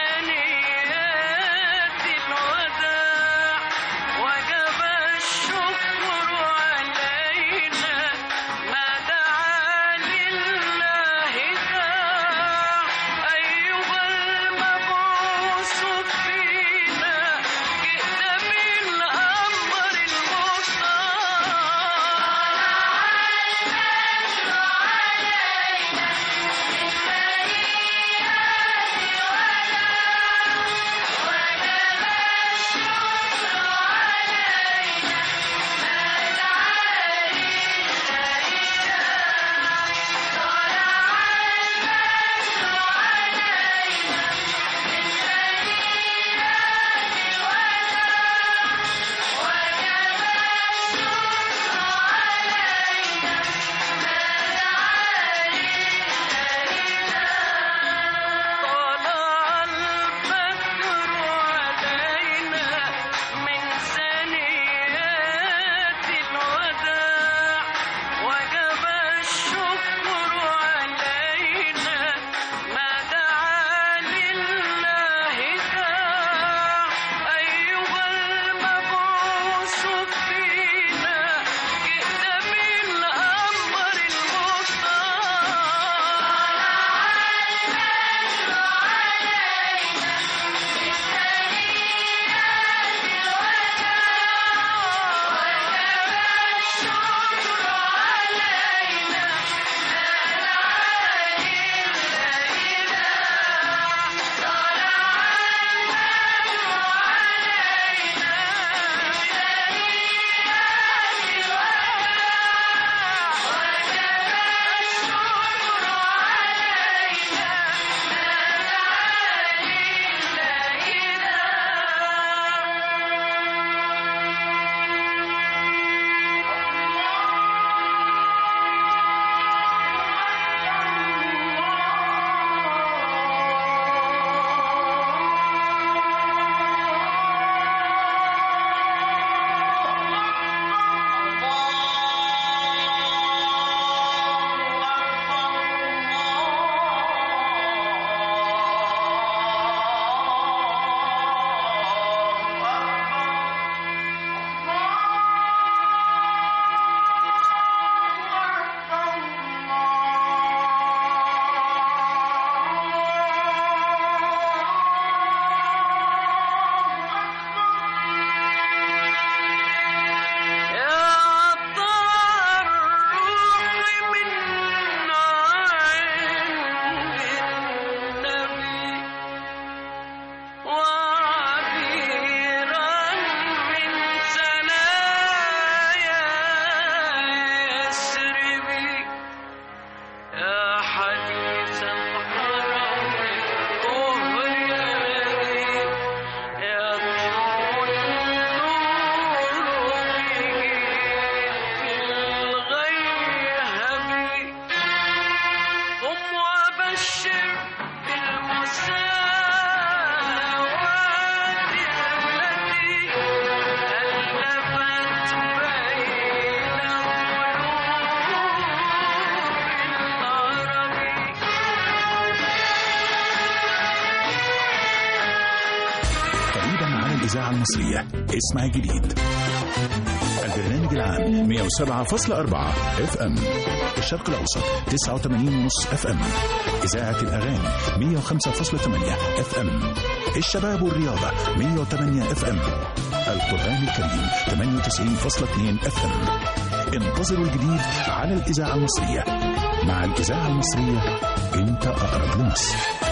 الشكر الإذاعة المصرية. اسمع جديد. البرنامج العام 107.4 FM. الشرق الأوسط 89.5 FM. إذاعة الأغاني 105.8 FM. الشباب والرياضة 108 FM. القرآن الكريم 98.2 FM. انتظروا الجديد على الإذاعة المصرية. مع الإذاعة المصرية أنت أقرب لمصر.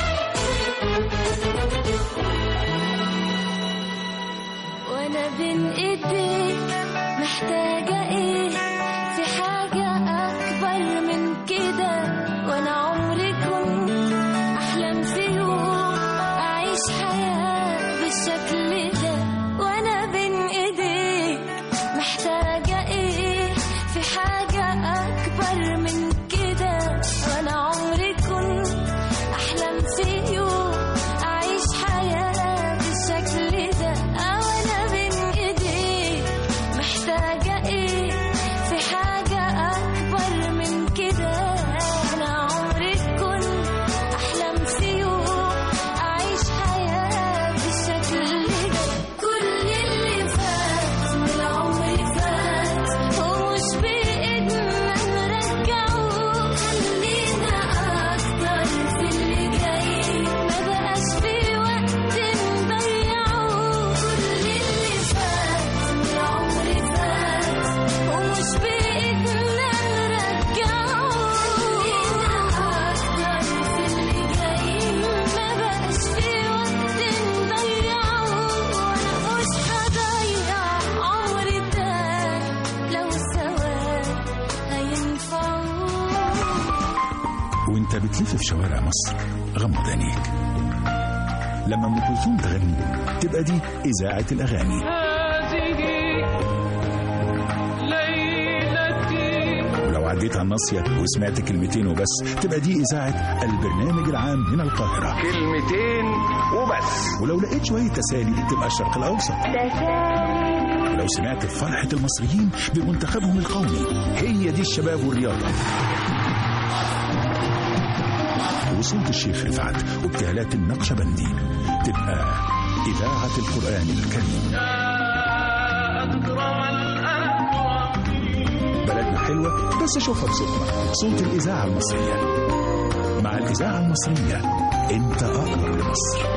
وانا بين ايديك محتاجة ايه؟ في حاجة اكبر من كده، وانا عمري كنت احلم في يوم اعيش حياة بالشكل ده. وانا بين ايديك محتاجة ايه؟ في حاجة اكبر من كده، وانا عمري كنت احلم في يوم اعيش حياة بالشكل ده. وانا بين ايديك محتاجة ايه؟ في حاجة اكبر من كده، وانا عمري كنت احلم في يوم اعيش حياة بالشكل ده. كل اللي فات من عمري فات ومش بايدنا نرجعه. خلينا اكتر في اللي جاي، ما بقاش في وقت نضيعه. كل اللي فات من عمري فات ومش بايدنا نرجعه. خلينا اكتر في اللي جاي، ما بقاش في وقت نضيعه. وانا مش هضيع عمري تاني لو ثواني هينفعوا. وانت بتلف في شوارع مصر غمض عينيك. لما ام كلثوم تغني تبقى دي إذاعة الأغاني. هذه ليلتي. ولو عديت على الناصية وسمعت كلمتين وبس تبقى دي إذاعة البرنامج العام من القاهرة. كلمتين وبس. ولو لقيت شوية تسالي تبقى الشرق الأوسط. ولو سمعت فرحة المصريين بمنتخبهم القومي هي دي الشباب والرياضة. وصوت الشيخ رفعت وابتهالات النقشبندي تبقى إذاعة القرآن الكريم. بلدنا حلوة بس شوفها بصوتنا. صوت الإذاعة المصرية. مع الإذاعة المصرية أنت أقرب لمصر.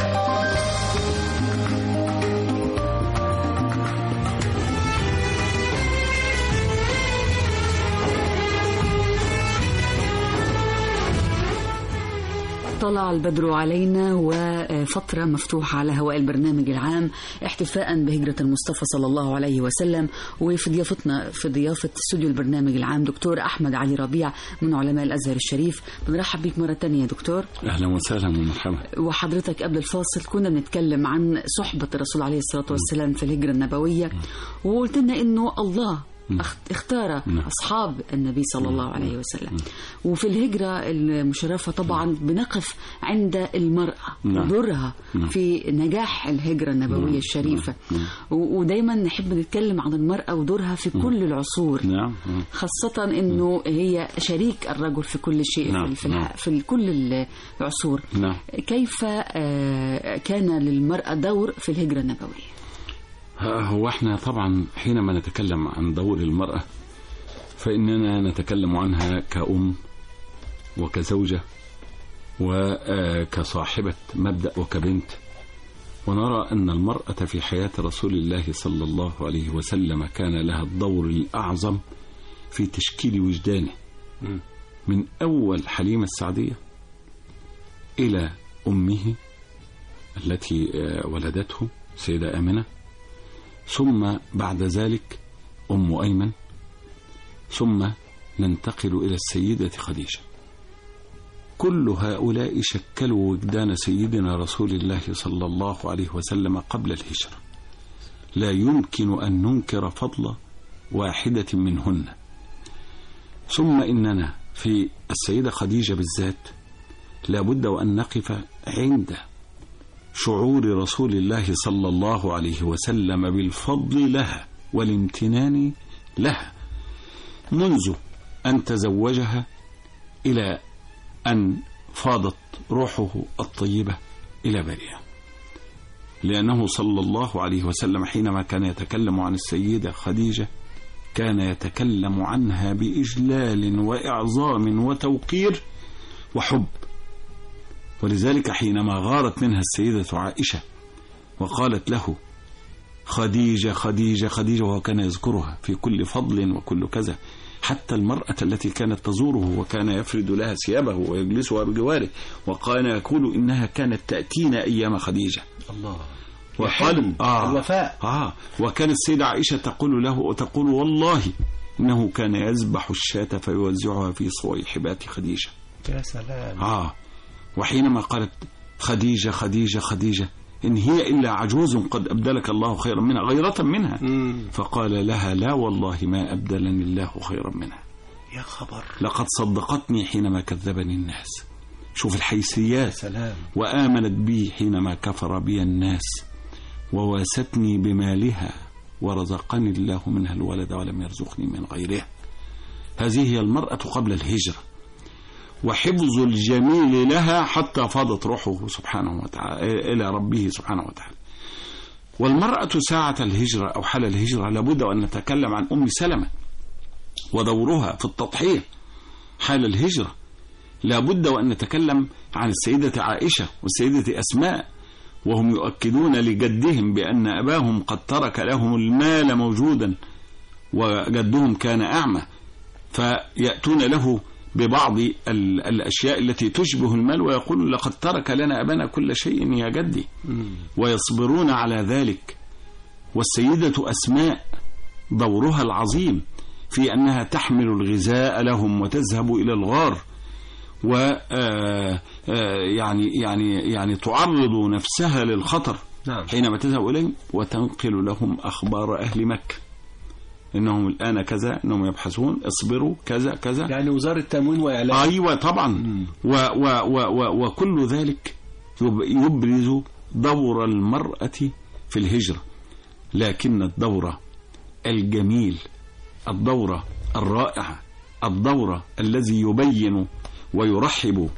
طلع البدر علينا، وفترة مفتوحة على هواء البرنامج العام احتفاء بهجرة المصطفى صلى الله عليه وسلم. وفي ضيافتنا في ضيافة استوديو البرنامج العام دكتور أحمد علي ربيع من علماء الأزهر الشريف. بنرحب بيك مرة تانية يا دكتور. أهلا وسهلا ومرحبا. وحضرتك قبل الفاصل كنا بنتكلم عن صحبة الرسول عليه الصلاة والسلام في الهجرة النبوية، وقلت لنا إنه الله اختار أصحاب النبي صلى الله عليه وسلم. وفي الهجرة المشرفة طبعا بنقف عند المرأة ودورها في نجاح الهجرة النبوية الشريفة. ودايما نحب نتكلم عن المرأة ودورها في كل العصور، خاصة أنه هي شريك الرجل في كل شيء في كل العصور. كيف كان للمرأة دور في الهجرة النبوية؟ هو احنا طبعا حينما نتكلم عن دور المرأة فإننا نتكلم عنها كأم وكزوجة وكصاحبة مبدأ وكبنت. ونرى أن المرأة في حياة رسول الله صلى الله عليه وسلم كان لها الدور الأعظم في تشكيل وجدانه، من أول حليمة السعدية إلى أمه التي ولدته سيدة آمنة، ثم بعد ذلك أم أيمن، ثم ننتقل إلى السيدة خديجة. كل هؤلاء شكلوا وجدان سيدنا رسول الله صلى الله عليه وسلم قبل الهجرة. لا يمكن أن ننكر فضل واحدة منهن. ثم إننا في السيدة خديجة بالذات لابد وأن نقف عند شعور رسول الله صلى الله عليه وسلم بالفضل لها والامتنان لها منذ أن تزوجها إلى أن فاضت روحه الطيبة إلى بريها. لأنه صلى الله عليه وسلم حينما كان يتكلم عن السيدة خديجة كان يتكلم عنها بإجلال وإعظام وتوقير وحب. ولذلك حينما غارت منها السيدة عائشة وقالت له خديجة خديجة خديجة، وهو كان يذكرها في كل فضل وكل كذا، حتى المرأة التي كانت تزوره وكان يفرد لها ثيابه ويجلسها بجواره، وكان يقول إنها كانت تأتينا أيام خديجة. الله. وقال الوفاء. وكانت السيدة عائشة تقول له وتقول والله إنه كان يذبح الشاة فيوزعها في صويحبات خديجة. يا سلام. وحينما قالت خديجة خديجة خديجة إن هي إلا عجوز قد أبدلك الله خيرا منها، غيرة منها. فقال لها لا والله ما أبدلني الله خيرا منها. يا خبر. لقد صدقتني حينما كذبني الناس. شوف الحيثيات. سلام. وآمنت بي حينما كفر بي الناس، وواستني بمالها، ورزقني الله منها الولد ولم يرزقني من غيرها. هذه هي المرأة قبل الهجرة، وحفظ الجميل لها حتى فاضت روحه سبحانه وتعالى إلى ربه سبحانه وتعالى. والمرأة ساعة الهجرة أو حال الهجرة لابد أن نتكلم عن أم سلمة ودورها في التضحية حال الهجرة. لابد وأن نتكلم عن السيدة عائشة والسيدة أسماء، وهم يؤكدون لجدهم بأن أباهم قد ترك لهم المال موجودا وجدهم كان أعمى، فيأتون له ببعض الأشياء التي تشبه المال ويقول لقد ترك لنا أبانا كل شيء يا جدي، ويصبرون على ذلك. والسيدة أسماء دورها العظيم في أنها تحمل الغذاء لهم وتذهب إلى الغار و يعني تعرض نفسها للخطر حينما تذهب إليهم، وتنقل لهم أخبار أهل مكة إنهم الآن كذا، إنهم يبحثون، اصبروا كذا كذا، يعني وزارة التموين وإعلام. أيوة طبعا. وكل ذلك يبرز دور المرأة في الهجرة. لكن الدورة الجميل، الدورة الرائعة، الدورة الذي يبين ويرحب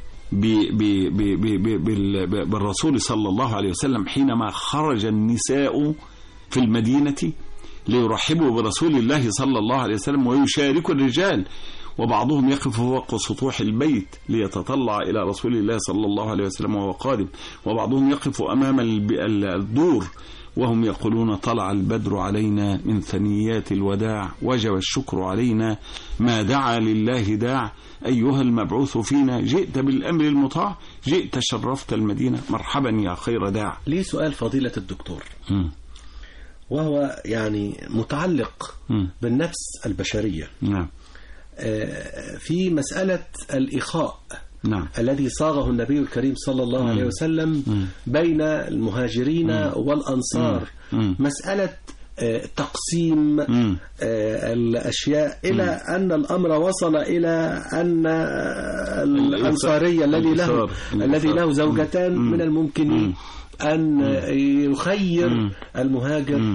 بالرسول صلى الله عليه وسلم حينما خرج النساء في المدينة ليرحبوا برسول الله صلى الله عليه وسلم ويشاركوا الرجال، وبعضهم يقف فوق سطوح البيت ليتطلع إلى رسول الله صلى الله عليه وسلم وهو قادم، وبعضهم يقف أمام الدور وهم يقولون طلع البدر علينا من ثنيات الوداع وجب الشكر علينا ما دعا لله داع أيها المبعوث فينا جئت بالأمر المطاع جئت شرفت المدينة مرحبا يا خير داع. لي سؤال فضيلة الدكتور وهو يعني متعلق بالنفس البشرية. نعم. في مسألة الإخاء الذي صاغه النبي الكريم صلى الله عليه وسلم بين المهاجرين والأنصار، مسألة تقسيم الأشياء إلى أن الأمر وصل إلى أن الأنصاري الذي له زوجتان من الممكن أن يخير المهاجر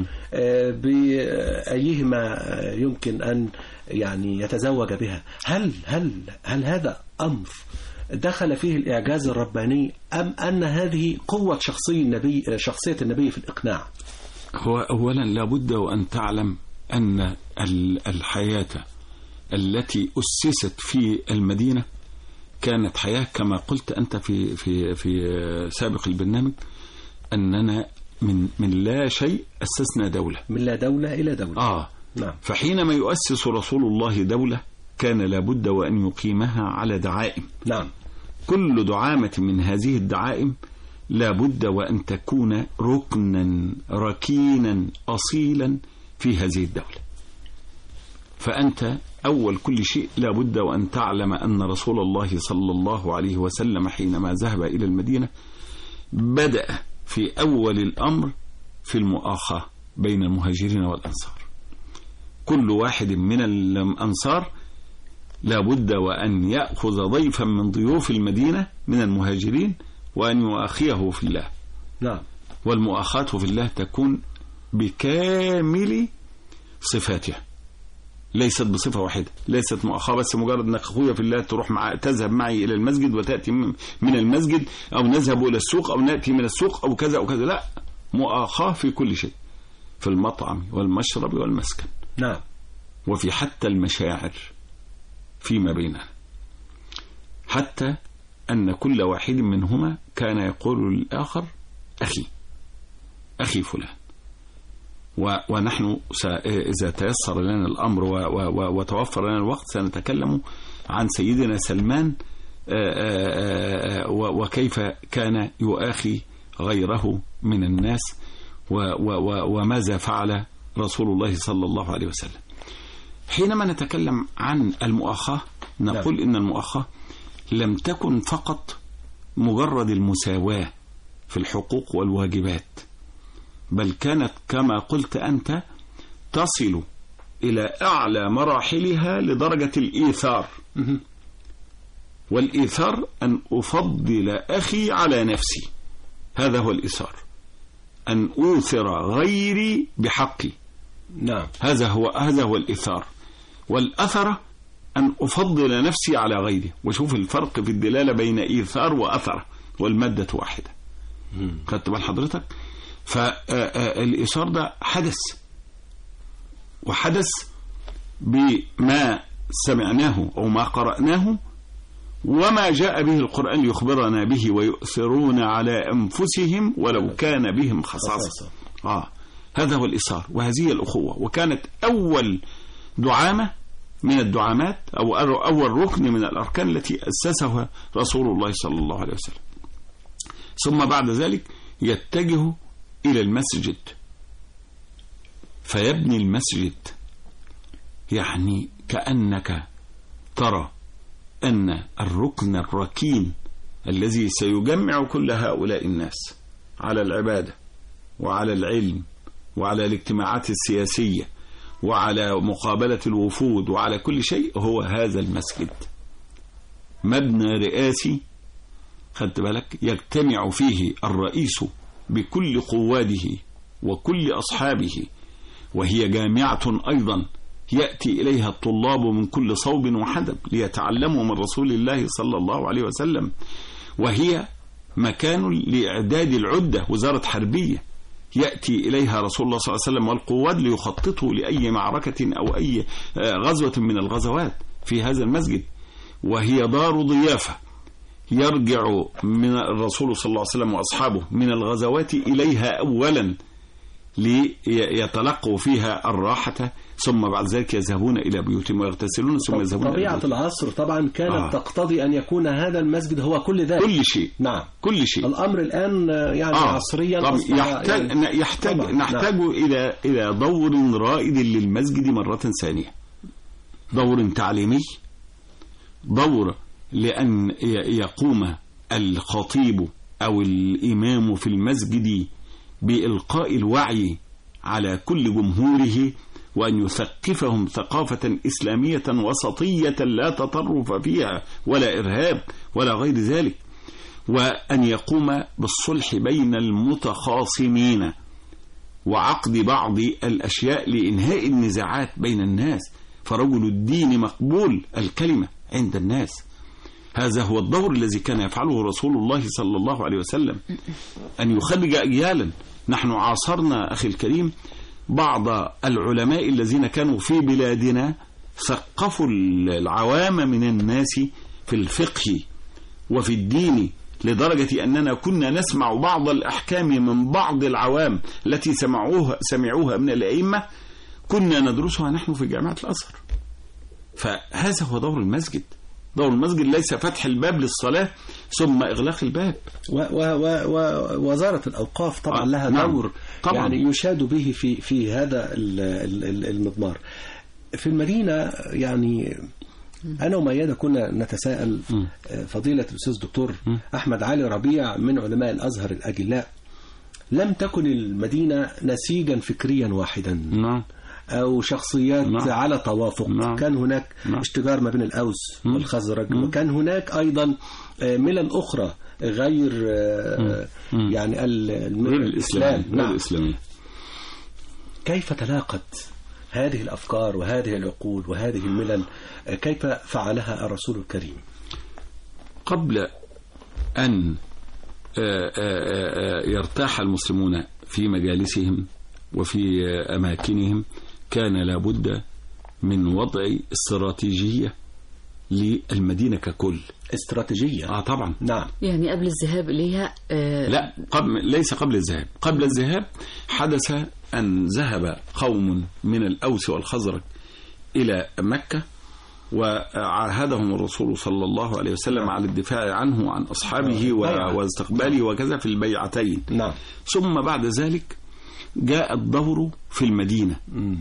بأيهما يمكن أن يعني يتزوج بها. هل هذا أمر دخل فيه الإعجاز الرباني أم أن هذه قوة شخصية النبي في الإقناع؟ هو أولا لابد وأن تعلم أن الحياة التي أسست في المدينة كانت حياة كما قلت أنت في سابق البرنامج أننا من لا شيء أسسنا دولة، من لا دولة إلى دولة. نعم. فحينما يؤسس رسول الله دولة كان لابد وأن يقيمها على دعائم. نعم. كل دعامة من هذه الدعائم لابد وأن تكون ركنا ركينا أصيلا في هذه الدولة. فأنت أول كل شيء لابد وأن تعلم أن رسول الله صلى الله عليه وسلم حينما ذهب إلى المدينة بدأ في أول الأمر في المؤاخاة بين المهاجرين والأنصار. كل واحد من الأنصار لابد وأن يأخذ ضيفا من ضيوف المدينة من المهاجرين وأن يؤاخيه في الله. نعم. والمؤاخاة في الله تكون بكامل صفاتها، ليست بصفة واحدة، ليست مؤاخاة بس مجرد أنك أخويا في الله تروح تذهب معي إلى المسجد وتأتي من المسجد، أو نذهب إلى السوق أو نأتي من السوق أو كذا أو كذا. لا، مؤاخاة في كل شيء، في المطعم والمشرب والمسكن، نعم، وفي حتى المشاعر فيما بيننا، حتى أن كل واحد منهما كان يقول للآخر أخي فلان. ونحن إذا تيسر لنا الأمر وتوفر لنا الوقت سنتكلم عن سيدنا سلمان وكيف كان يؤاخي غيره من الناس وماذا فعل رسول الله صلى الله عليه وسلم. حينما نتكلم عن المؤاخاة نقول إن المؤاخاة لم تكن فقط مجرد المساواة في الحقوق والواجبات، بل كانت كما قلت أنت تصل إلى أعلى مراحلها لدرجة الإيثار. والإيثار أن أفضل أخي على نفسي، هذا هو الإيثار، أن أوثر غيري بحقي. نعم، هذا هو الإيثار. والأثرة أن أفضل نفسي على غيري. وشوف الفرق في الدلالة بين إيثار وأثرة، والمادة واحدة. خدت بال حضرتك؟ فالإيثار ده حدث، وحدث بما سمعناه أو ما قرأناه وما جاء به القرآن يخبرنا به، ويؤثرون على أنفسهم ولو كان بهم خصاصة. هذا هو الإيثار، وهذه الأخوة. وكانت أول دعامة من الدعامات أو أول ركن من الأركان التي أسسها رسول الله صلى الله عليه وسلم. ثم بعد ذلك يتجه إلى المسجد فيبني المسجد، يعني كأنك ترى أن الركن الركين الذي سيجمع كل هؤلاء الناس على العبادة وعلى العلم وعلى الاجتماعات السياسية وعلى مقابلة الوفود وعلى كل شيء هو هذا المسجد، مبنى رئاسي. خدت بالك؟ يجتمع فيه الرئيس بكل قواده وكل أصحابه، وهي جامعة أيضا يأتي إليها الطلاب من كل صوب وحدب ليتعلموا من رسول الله صلى الله عليه وسلم، وهي مكان لإعداد العدة، وزارة حربية يأتي إليها رسول الله صلى الله عليه وسلم والقواد ليخططوا لأي معركة أو أي غزوة من الغزوات في هذا المسجد. وهي دار ضيافة يرجع من الرسول صلى الله عليه وسلم وأصحابه من الغزوات إليها أولا ليتلقوا فيها الراحة، ثم بعد ذلك يذهبون إلى بيوتهم ويغتسلون ثم يذهبون. طبيعة العصر طبعا كانت تقتضي أن يكون هذا المسجد هو كل ذلك، كل شيء. نعم، كل شيء. الأمر الآن يعني عصريا نحتاج إلى دور رائد للمسجد مرة ثانية، دور تعليمي، دور لأن يقوم الخطيب أو الإمام في المسجد بإلقاء الوعي على كل جمهوره، وأن يثقفهم ثقافة إسلامية وسطية لا تطرف فيها ولا إرهاب ولا غير ذلك، وأن يقوم بالصلح بين المتخاصمين وعقد بعض الأشياء لإنهاء النزاعات بين الناس، فرجل الدين مقبول الكلمة عند الناس. هذا هو الدور الذي كان يفعله رسول الله صلى الله عليه وسلم، أن يخرج أجيالا. نحن عاصرنا أخي الكريم بعض العلماء الذين كانوا في بلادنا ثقفوا العوام من الناس في الفقه وفي الدين، لدرجة أننا كنا نسمع بعض الأحكام من بعض العوام التي سمعوها من الأئمة، كنا ندرسها نحن في جامعة الأزهر. فهذا هو دور المسجد. دور المسجد ليس فتح الباب للصلاة ثم إغلاق الباب. ووزارة الأوقاف طبعا لها دور طبعا يعني يشاد به في هذا المضمار. في المدينة يعني أنا وميادة كنا نتساءل، فضيلة الأستاذ الدكتور أحمد علي ربيع من علماء الأزهر الأجلاء، لم تكن المدينة نسيجا فكريا واحدا أو شخصيات على توافق. كان هناك اشتجار ما بين الأوس والخزرج، وكان هناك أيضا ملل أخرى غير يعني الإسلام. الإسلامي. كيف تلاقت هذه الأفكار وهذه العقول وهذه الملل؟ كيف فعلها الرسول الكريم؟ قبل أن يرتاح المسلمون في مجالسهم وفي أماكنهم كان لابد من وضع استراتيجية للمدينة ككل. استراتيجية؟ طبعا. نعم. يعني قبل الذهاب إليها لا، ليس قبل الذهاب. قبل الذهاب حدث أن ذهب قوم من الأوس والخزرج إلى مكة، وعاهدهم الرسول صلى الله عليه وسلم على الدفاع عنه وعن أصحابه واستقباله وكذا في البيعتين. نعم. ثم بعد ذلك جاء الدور في المدينة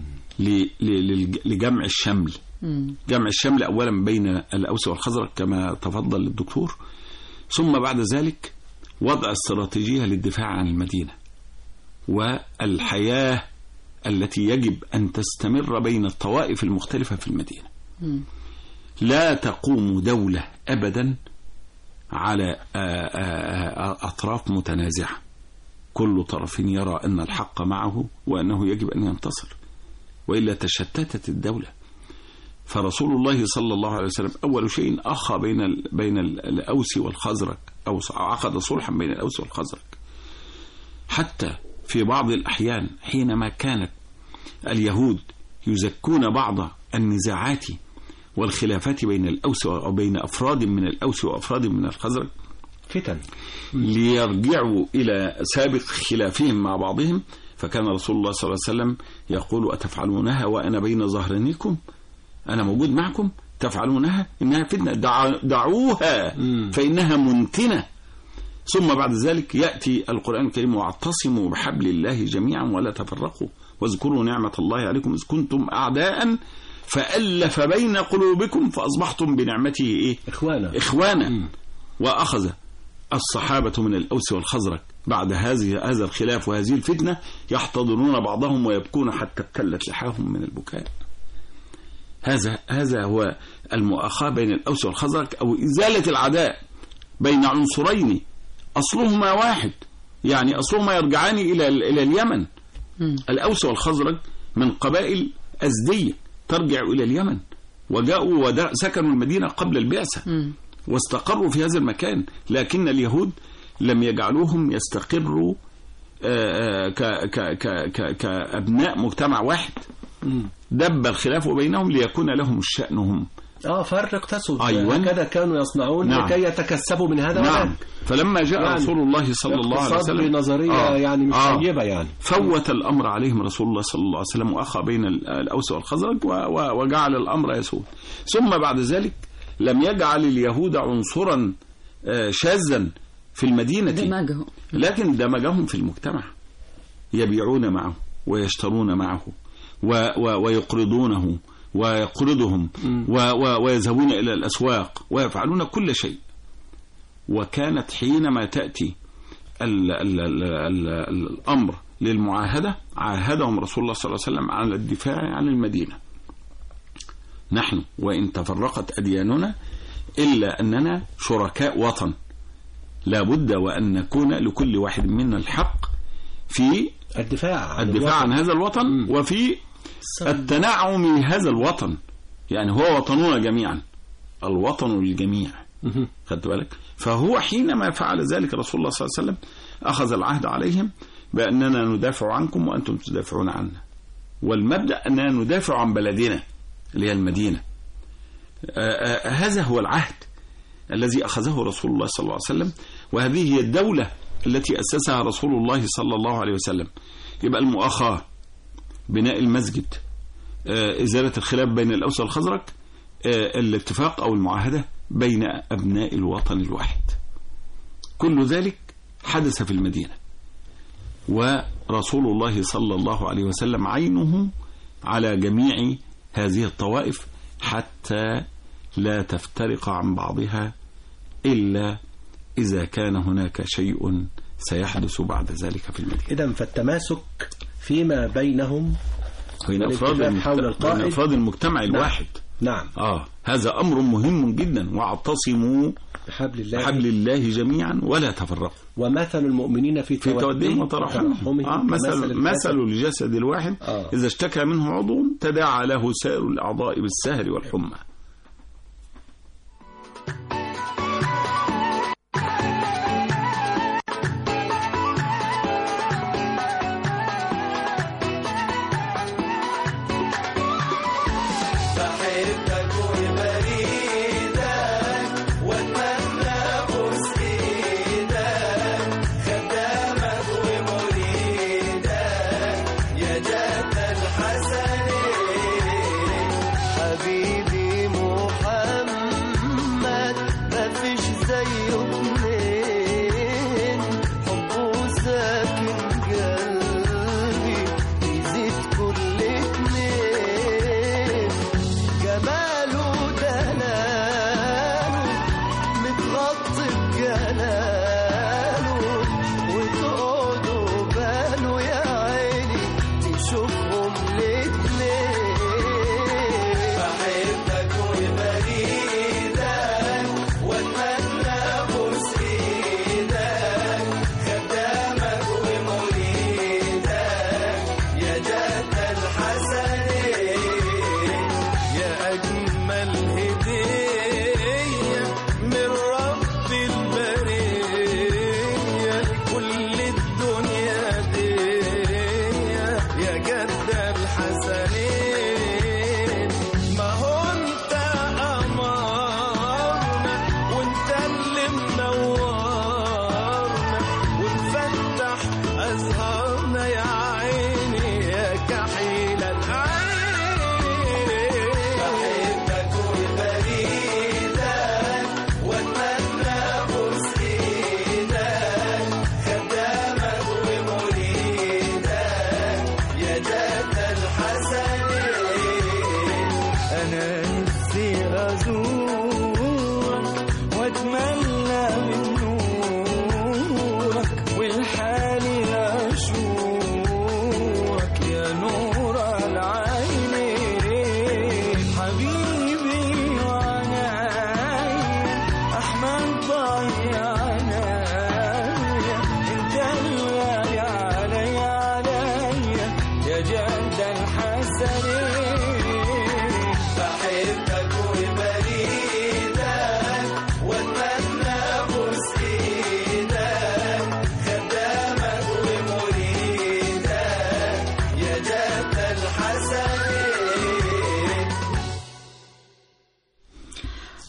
لجمع الشمل. جمع الشمل أولا بين الأوس والخزرج كما تفضل الدكتور، ثم بعد ذلك وضع استراتيجية للدفاع عن المدينة والحياة التي يجب أن تستمر بين الطوائف المختلفة في المدينة. لا تقوم دولة أبدا على أطراف متنازعة، كل طرف يرى أن الحق معه وأنه يجب أن ينتصر، وإلا تشتتت الدولة. فرسول الله صلى الله عليه وسلم أول شيء أخى بين الأوس والخزرج، أو عقد صلحا بين الأوس والخزرج، حتى في بعض الأحيان حينما كانت اليهود يزكون بعض النزاعات والخلافات بين الأوس أو بين أفراد من الأوس وأفراد من الخزرج فتن ليرجعوا إلى سابق خلافهم مع بعضهم، فكان رسول الله صلى الله عليه وسلم يقول: أتفعلونها وأنا بين ظهرانيكم؟ أنا موجود معكم تفعلونها؟ إنها فتنة، دعوها فإنها منتنة. ثم بعد ذلك يأتي القرآن الكريم: واعتصموا بحبل الله جميعا ولا تفرقوا واذكروا نعمة الله عليكم إذ كنتم أعداء فألف بين قلوبكم فأصبحتم بنعمته إخوانا. وأخذ الصحابة من الأوس والخزرج بعد هذا الخلاف وهذه الفتنة يحتضنون بعضهم ويبكون حتى ابتلت لحاهم من البكاء. هذا هو المؤاخاة بين الأوس والخزرج، أو إزالة العداء بين عنصرين أصلهما واحد، يعني أصلهما يرجعان إلى اليمن. الأوس والخزرج من قبائل أزدية ترجع إلى اليمن، وجاءوا وسكنوا المدينة قبل البعثة واستقروا في هذا المكان، لكن اليهود لم يجعلوهم يستقروا كأبناء مجتمع واحد. دب الخلاف بينهم ليكون لهم الشأن هم. فرق تسد. أيوة. هكذا كانوا يصنعون. نعم. لكي يتكسبوا من هذا. نعم. فلما جاء يعني رسول الله صلى الله عليه وسلم بنظرية يعني مش طيبة يعني فوت الأمر عليهم رسول الله صلى الله عليه وسلم وأخى بين الأوس والخزرج وجعل الأمر يسود. ثم بعد ذلك لم يجعل اليهود عنصرا شاذا في المدينة، لكن دمجهم في المجتمع، يبيعون معه ويشترون معه ويقرضونه ويقرضهم ويذهبون إلى الأسواق ويفعلون كل شيء. وكانت حينما تأتي الأمر للمعاهدة عاهدهم رسول الله صلى الله عليه وسلم على الدفاع عن المدينة. نحن وإن تفرقت أدياننا إلا أننا شركاء وطن، لا بد وأن نكون لكل واحد منا الحق في الدفاع عن هذا الوطن وفي التنعم بهذا الوطن. يعني هو وطننا جميعا، الوطن للجميع. خدت بالك؟ فهو حينما فعل ذلك رسول الله صلى الله عليه وسلم أخذ العهد عليهم بأننا ندافع عنكم وأنتم تدافعون عنا، والمبدأ أننا ندافع عن بلدنا اللي هي المدينة. هذا هو العهد الذي أخذه رسول الله صلى الله عليه وسلم، وهذه هي الدولة التي أسسها رسول الله صلى الله عليه وسلم. يبقى المؤاخاة، بناء المسجد، إزالة الخلاف بين الأوس والخزرج، الاتفاق أو المعاهدة بين أبناء الوطن الواحد، كل ذلك حدث في المدينة. ورسول الله صلى الله عليه وسلم عينه على جميع هذه الطوائف حتى لا تفترق عن بعضها إلا إذا كان هناك شيء سيحدث بعد ذلك في المدينة. إذن فالتماسك فيما بينهم بين أفراد المجتمع الواحد. نعم. هذا أمر مهم جدا. واعتصموا بحبل الله جميعا ولا تفرقوا. ومثل المؤمنين في تودهم وترحمهم مثل الجسد الواحد إذا اشتكى منه عضو تداعى له سائر الأعضاء بالسهر والحمى.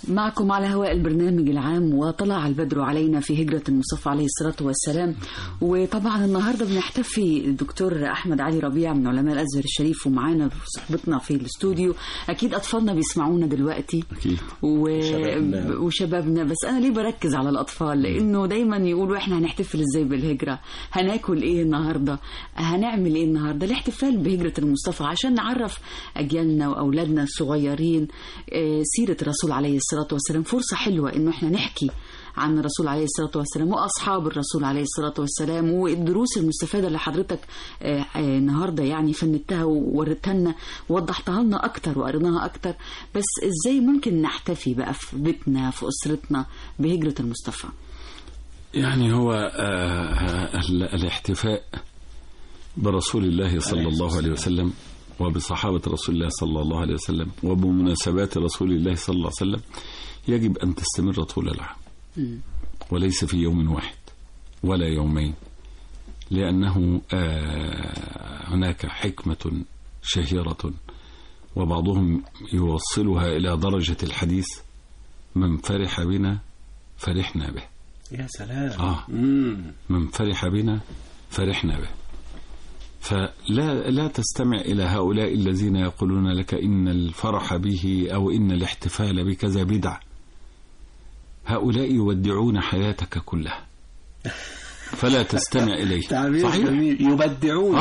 معكم على هواء البرنامج العام. وطلع البدر علينا في هجرة المصطفى عليه الصلاة والسلام. وطبعا النهاردة بنحتفي الدكتور أحمد علي ربيع من علماء الأزهر الشريف ومعانا في صحبتنا في الاستوديو. أكيد أطفالنا بيسمعونا دلوقتي أكيد. وشبابنا. بس أنا ليه بركز على الأطفال؟ لأنه دايما يقولوا إحنا هنحتفل إزاي بالهجرة، هناكل إيه النهاردة، هنعمل إيه النهاردة. الاحتفال بهجرة المصطفى عشان نعرف أجيالنا وأولادنا الصغيرين سيرة الرسول عليه الصلاة والسلام. فرصة حلوة إنه إحنا نحكي عن الرسول عليه الصلاة والسلام وأصحاب الرسول عليه الصلاة والسلام، والدروس المستفادة اللي حضرتك النهاردة يعني فندتها وورتها لنا ووضحتها لنا أكتر وقريناها أكتر. بس إزاي ممكن نحتفي بقى في بيتنا في أسرتنا بهجرة المصطفى؟ يعني هو الاحتفاء برسول الله صلى الله عليه وسلم وبصحابة رسول الله صلى الله عليه وسلم وبمناسبات رسول الله صلى الله عليه وسلم يجب أن تستمر طول العام، وليس في يوم واحد ولا يومين، لأنه هناك حكمة شهيرة وبعضهم يوصلها إلى درجة الحديث: من فرح بنا فرحنا به. يا سلام. من فرح بنا فرحنا به. فلا تستمع إلى هؤلاء الذين يقولون لك إن الفرح به أو إن الاحتفال بكذا بدعة. هؤلاء يودعون حياتك كلها، فلا تستمع إليه. صحيح. يبدعون.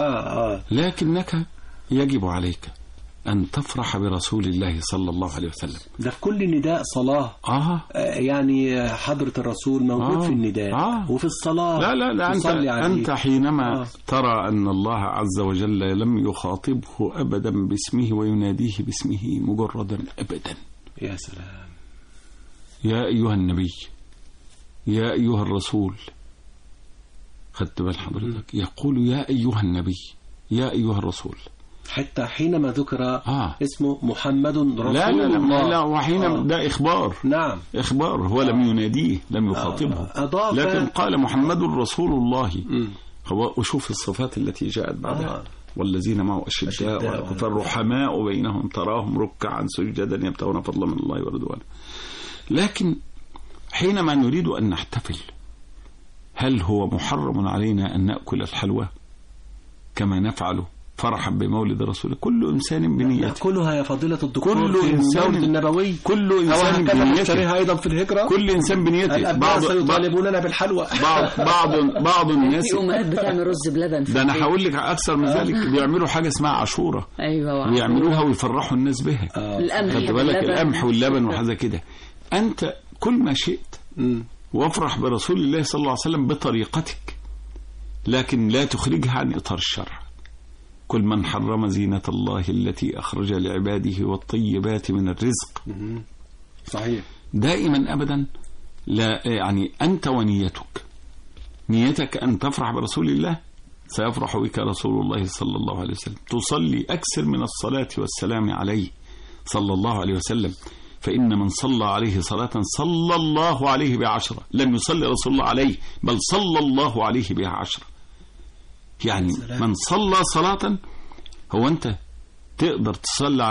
لكنك يجب عليك أن تفرح برسول الله صلى الله عليه وسلم. ده في كل نداء صلاة. يعني حضرة الرسول موجود في النداء وفي الصلاة. لا أنت حينما ترى أن الله عز وجل لم يخاطبه أبدا باسمه ويناديه باسمه مجردا أبدا. يا سلام. يا أيها النبي، يا أيها الرسول. خدت بال حضرتك؟ يقول يا أيها النبي، يا أيها الرسول. حتى حينما ذكر اسمه محمد رسول الله. لا وحين ده إخبار. نعم. إخبار. هو لم يناديه، لم يخاطبه، لكن قال محمد رسول الله. وشوف الصفات التي جاءت بعدها: والذين معه أشداء على الكفار رحماء بينهم تراهم ركعا سجدا يبتغون فضلا من الله ورضوانه. لكن حينما نريد أن نحتفل، هل هو محرم علينا أن نأكل الحلوى كما نفعل فرحا بمولد رسول؟ كل إنسان بنيته. نأكلها يا فضيلة الدكتور كل إنسان النبوي. كل إنسان بنيته. أيضا في الهجرة. كل إنسان بنيته. بعض سيطالبوننا بالحلوى. بعض الناس. في أمهات بتعمل رز بلبن. ده أنا هقول لك أكثر من ذلك. بيعملوا حاجة اسمها عاشورة. أيوة. ويعملوها ويفرحوا الناس بها. خدت بالك؟ القمح واللبن وحاجة كده. أنت كل ما شئت وافرح برسول الله صلى الله عليه وسلم بطريقتك، لكن لا تخرجها عن إطار الشرع. كل من حرم زينة الله التي أخرج لعباده والطيبات من الرزق. صحيح. دائما أبدا. لا يعني أنت ونيتك، نيتك أن تفرح برسول الله، سيفرح بك رسول الله صلى الله عليه وسلم. تصلي أكثر من الصلاة والسلام عليه صلى الله عليه وسلم، فإن من صلى عليه صلاة صلى الله عليه بها 10. لم يصلي رسول الله عليه، بل صلى الله عليه بها 10. يعني من صلى صلاة، هو أنت تقدر تصلي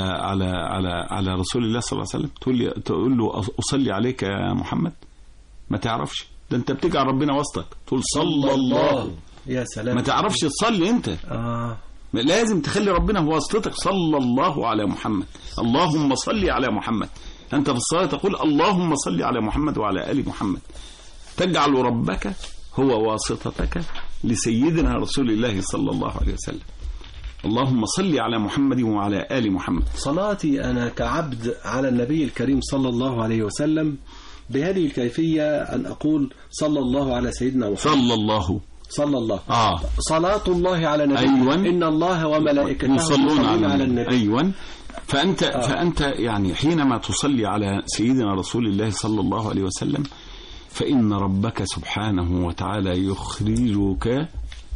على رسول الله صلى الله عليه وسلم تقول له أصلي عليك يا محمد؟ ما تعرفش. ده أنت بتجعل ربنا وسطك تقول صلى الله. يا سلام. ما تعرفش تصلي أنت. لازم تخلي ربنا هو وسطتك. صلى الله على محمد، اللهم صلي على محمد. أنت في الصلاة تقول اللهم صلي على محمد وعلى آل محمد. تجعل ربك هو واسطتك لسيدنا رسول الله صلى الله عليه وسلم. اللهم صل على محمد وعلى آل محمد. صلاتي أنا كعبد على النبي الكريم صلى الله عليه وسلم بهذه الكيفية، أن أقول صلى الله على سيدنا محمد. صلى الله. صلاة الله على النبي. أيوة. إن الله وملائكته يصلون على النبي. أيوة. فأنت يعني حينما تصلي على سيدنا رسول الله صلى الله عليه وسلم، فإن ربك سبحانه وتعالى يخرجك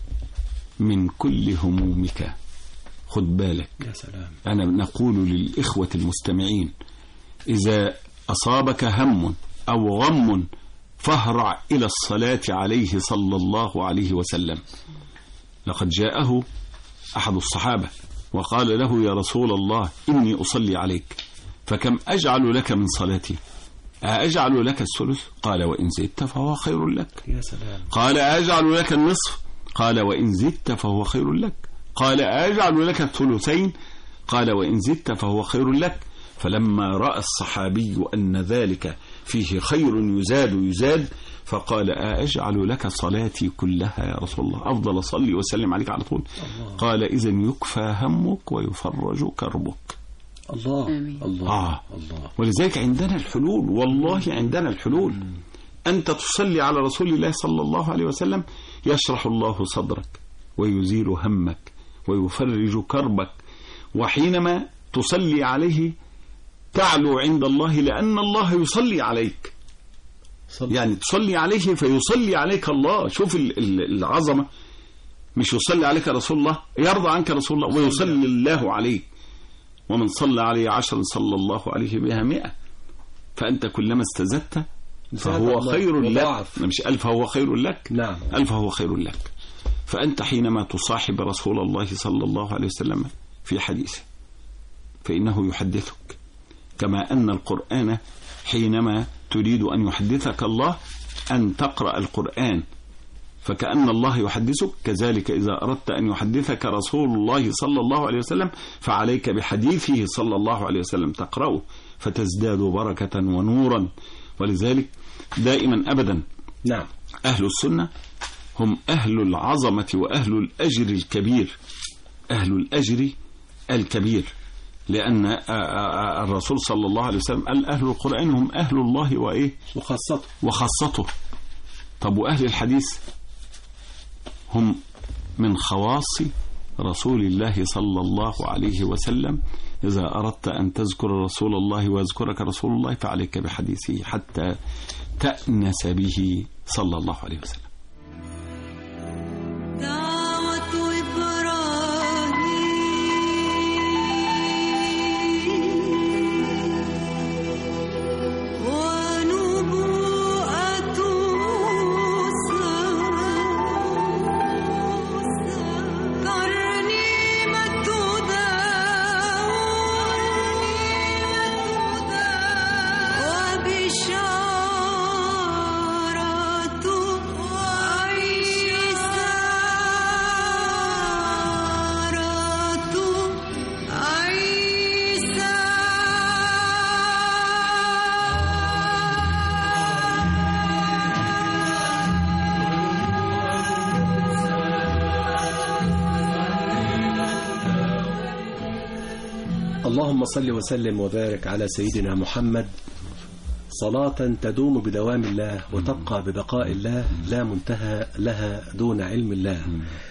من كل همومك. خد بالك. يا سلام. أنا نقول للإخوة المستمعين: إذا أصابك هم أو غم فاهرع إلى الصلاة عليه صلى الله عليه وسلم. لقد جاءه أحد الصحابة وقال له: يا رسول الله إني أصلي عليك، فكم أجعل لك من صلاتي؟ أجعل لك الثلث؟ قال وإن زدت فهو خير لك. يا سلام. قال أجعل لك النصف؟ قال وإن زدت فهو خير لك. قال أجعل لك الثلثين؟ قال وإن زدت فهو خير لك. فلما رأى الصحابي أن ذلك فيه خير يزاد فقال أجعل لك صلاتي كلها يا رسول الله؟ أفضل صلي وسلم عليك على طول. قال إذن يكفى همك ويفرج كربك. الله. الله. ولذلك عندنا الحلول، والله عندنا الحلول. أنت تصلي على رسول الله صلى الله عليه وسلم يشرح الله صدرك ويزيل همك ويفرج كربك، وحينما تصلي عليه تعلو عند الله لأن الله يصلي عليك. يعني تصلي عليه فيصلي عليك الله. شوف العظمة. مش يصلي عليك رسول الله، يرضى عنك رسول الله ويصلي الله عليك. ومن صلى عليه 10 صلى الله عليه بها 100. فأنت كلما استزدت فهو خير لك. مش 1000 هو خير لك. نعم. 1000 هو خير لك. فأنت حينما تصاحب رسول الله صلى الله عليه وسلم في حديثه فإنه يحدثك، كما أن القرآن حينما تريد أن يحدثك الله أن تقرأ القرآن فكأن الله يحدثك، كذلك إذا أردت أن يحدثك رسول الله صلى الله عليه وسلم فعليك بحديثه صلى الله عليه وسلم تقرأه فتزداد بركة ونورا. ولذلك دائما أبدا نعم أهل السنة هم أهل العظمة وأهل الأجر الكبير. أهل الأجر الكبير، لأن الرسول صلى الله عليه وسلم قال أهل القرآن هم أهل الله وإيه وخاصته. طب وأهل الحديث هم من خواص رسول الله صلى الله عليه وسلم. إذا أردت أن تذكر رسول الله ويذكرك رسول الله فعليك بحديثه حتى تأنس به صلى الله عليه وسلم. اللهم صل وسلم وبارك على سيدنا محمد صلاة تدوم بدوام الله وتبقى ببقاء الله لا منتهى لها دون علم الله.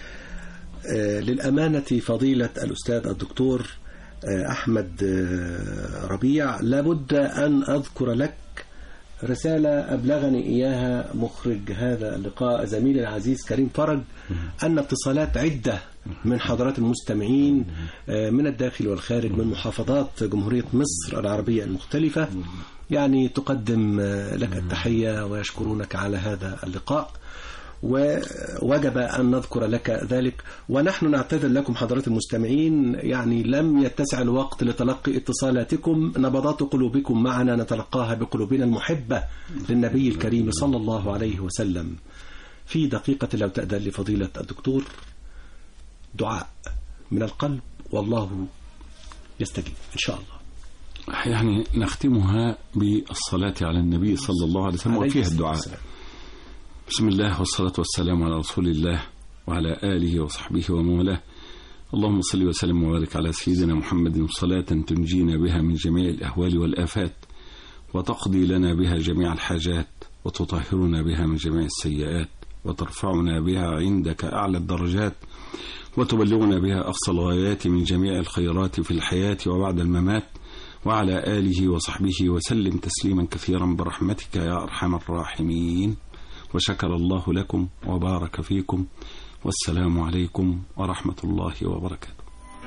للأمانة فضيلة الأستاذ الدكتور أحمد ربيع، لابد أن أذكر لك رسالة أبلغني إياها مخرج هذا اللقاء زميلي العزيز كريم فرج، أن اتصالات عدة من حضرات المستمعين من الداخل والخارج من محافظات جمهورية مصر العربية المختلفة يعني تقدم لك التحية ويشكرونك على هذا اللقاء، ووجب أن نذكر لك ذلك. ونحن نعتذر لكم حضرات المستمعين، يعني لم يتسع الوقت لتلقي اتصالاتكم، نبضات قلوبكم معنا نتلقاها بقلوبنا المحبة للنبي الكريم صلى الله عليه وسلم. في دقيقة لو تأذن لفضيلة الدكتور دعاء من القلب والله يستجيب إن شاء الله. يعني نختمها بالصلاة على النبي صلى الله عليه وسلم وفيها الدعاء. بسم الله والصلاة والسلام على رسول الله وعلى آله وصحبه وموالاه. اللهم صل وسلم وبارك على سيدنا محمد صلاة تنجينا بها من جميع الأهوال والآفات وتقضي لنا بها جميع الحاجات وتطهرنا بها من جميع السيئات وترفعنا بها عندك أعلى الدرجات وتبلغنا بها أقصى الغايات من جميع الخيرات في الحياة وبعد الممات، وعلى آله وصحبه وسلم تسليما كثيرا برحمتك يا أرحم الراحمين. وشكر الله لكم وبارك فيكم، والسلام عليكم ورحمة الله وبركاته.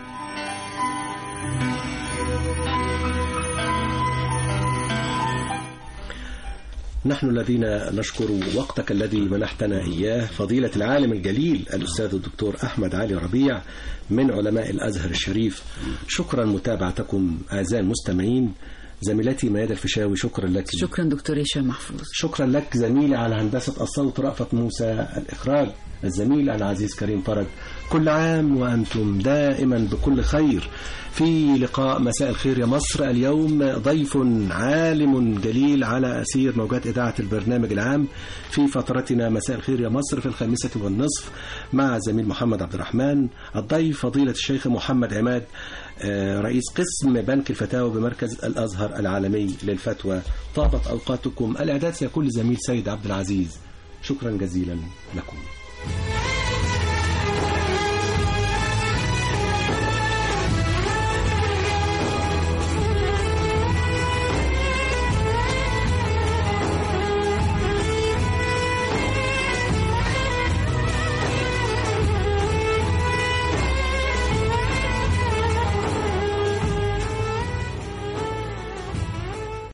نحن الذين نشكر وقتك الذي منحتنا إياه فضيلة العالم الجليل الأستاذ الدكتور أحمد علي ربيع من علماء الأزهر الشريف. شكرا متابعتكم أعزائي المستمعين. زميلتي ميادة الفيشاوي شكرا لك. شكرا دكتور هشام محفوظ. شكرا لك زميلي على هندسة الصوت رأفت موسى، الإخراج الزميل العزيز كريم فرج. كل عام وأنتم دائما بكل خير. في لقاء مساء الخير يا مصر اليوم ضيف عالم جليل على أثير موجات إذاعة البرنامج العام في فترتنا مساء الخير يا مصر في 5:30 مع زميل محمد عبد الرحمن. الضيف فضيلة الشيخ محمد عماد رئيس قسم بنك الفتاوى بمركز الأزهر العالمي للفتوى. طابت أوقاتكم. الإعداد سيكون لزميل سيد عبد العزيز. شكرا جزيلا لكم.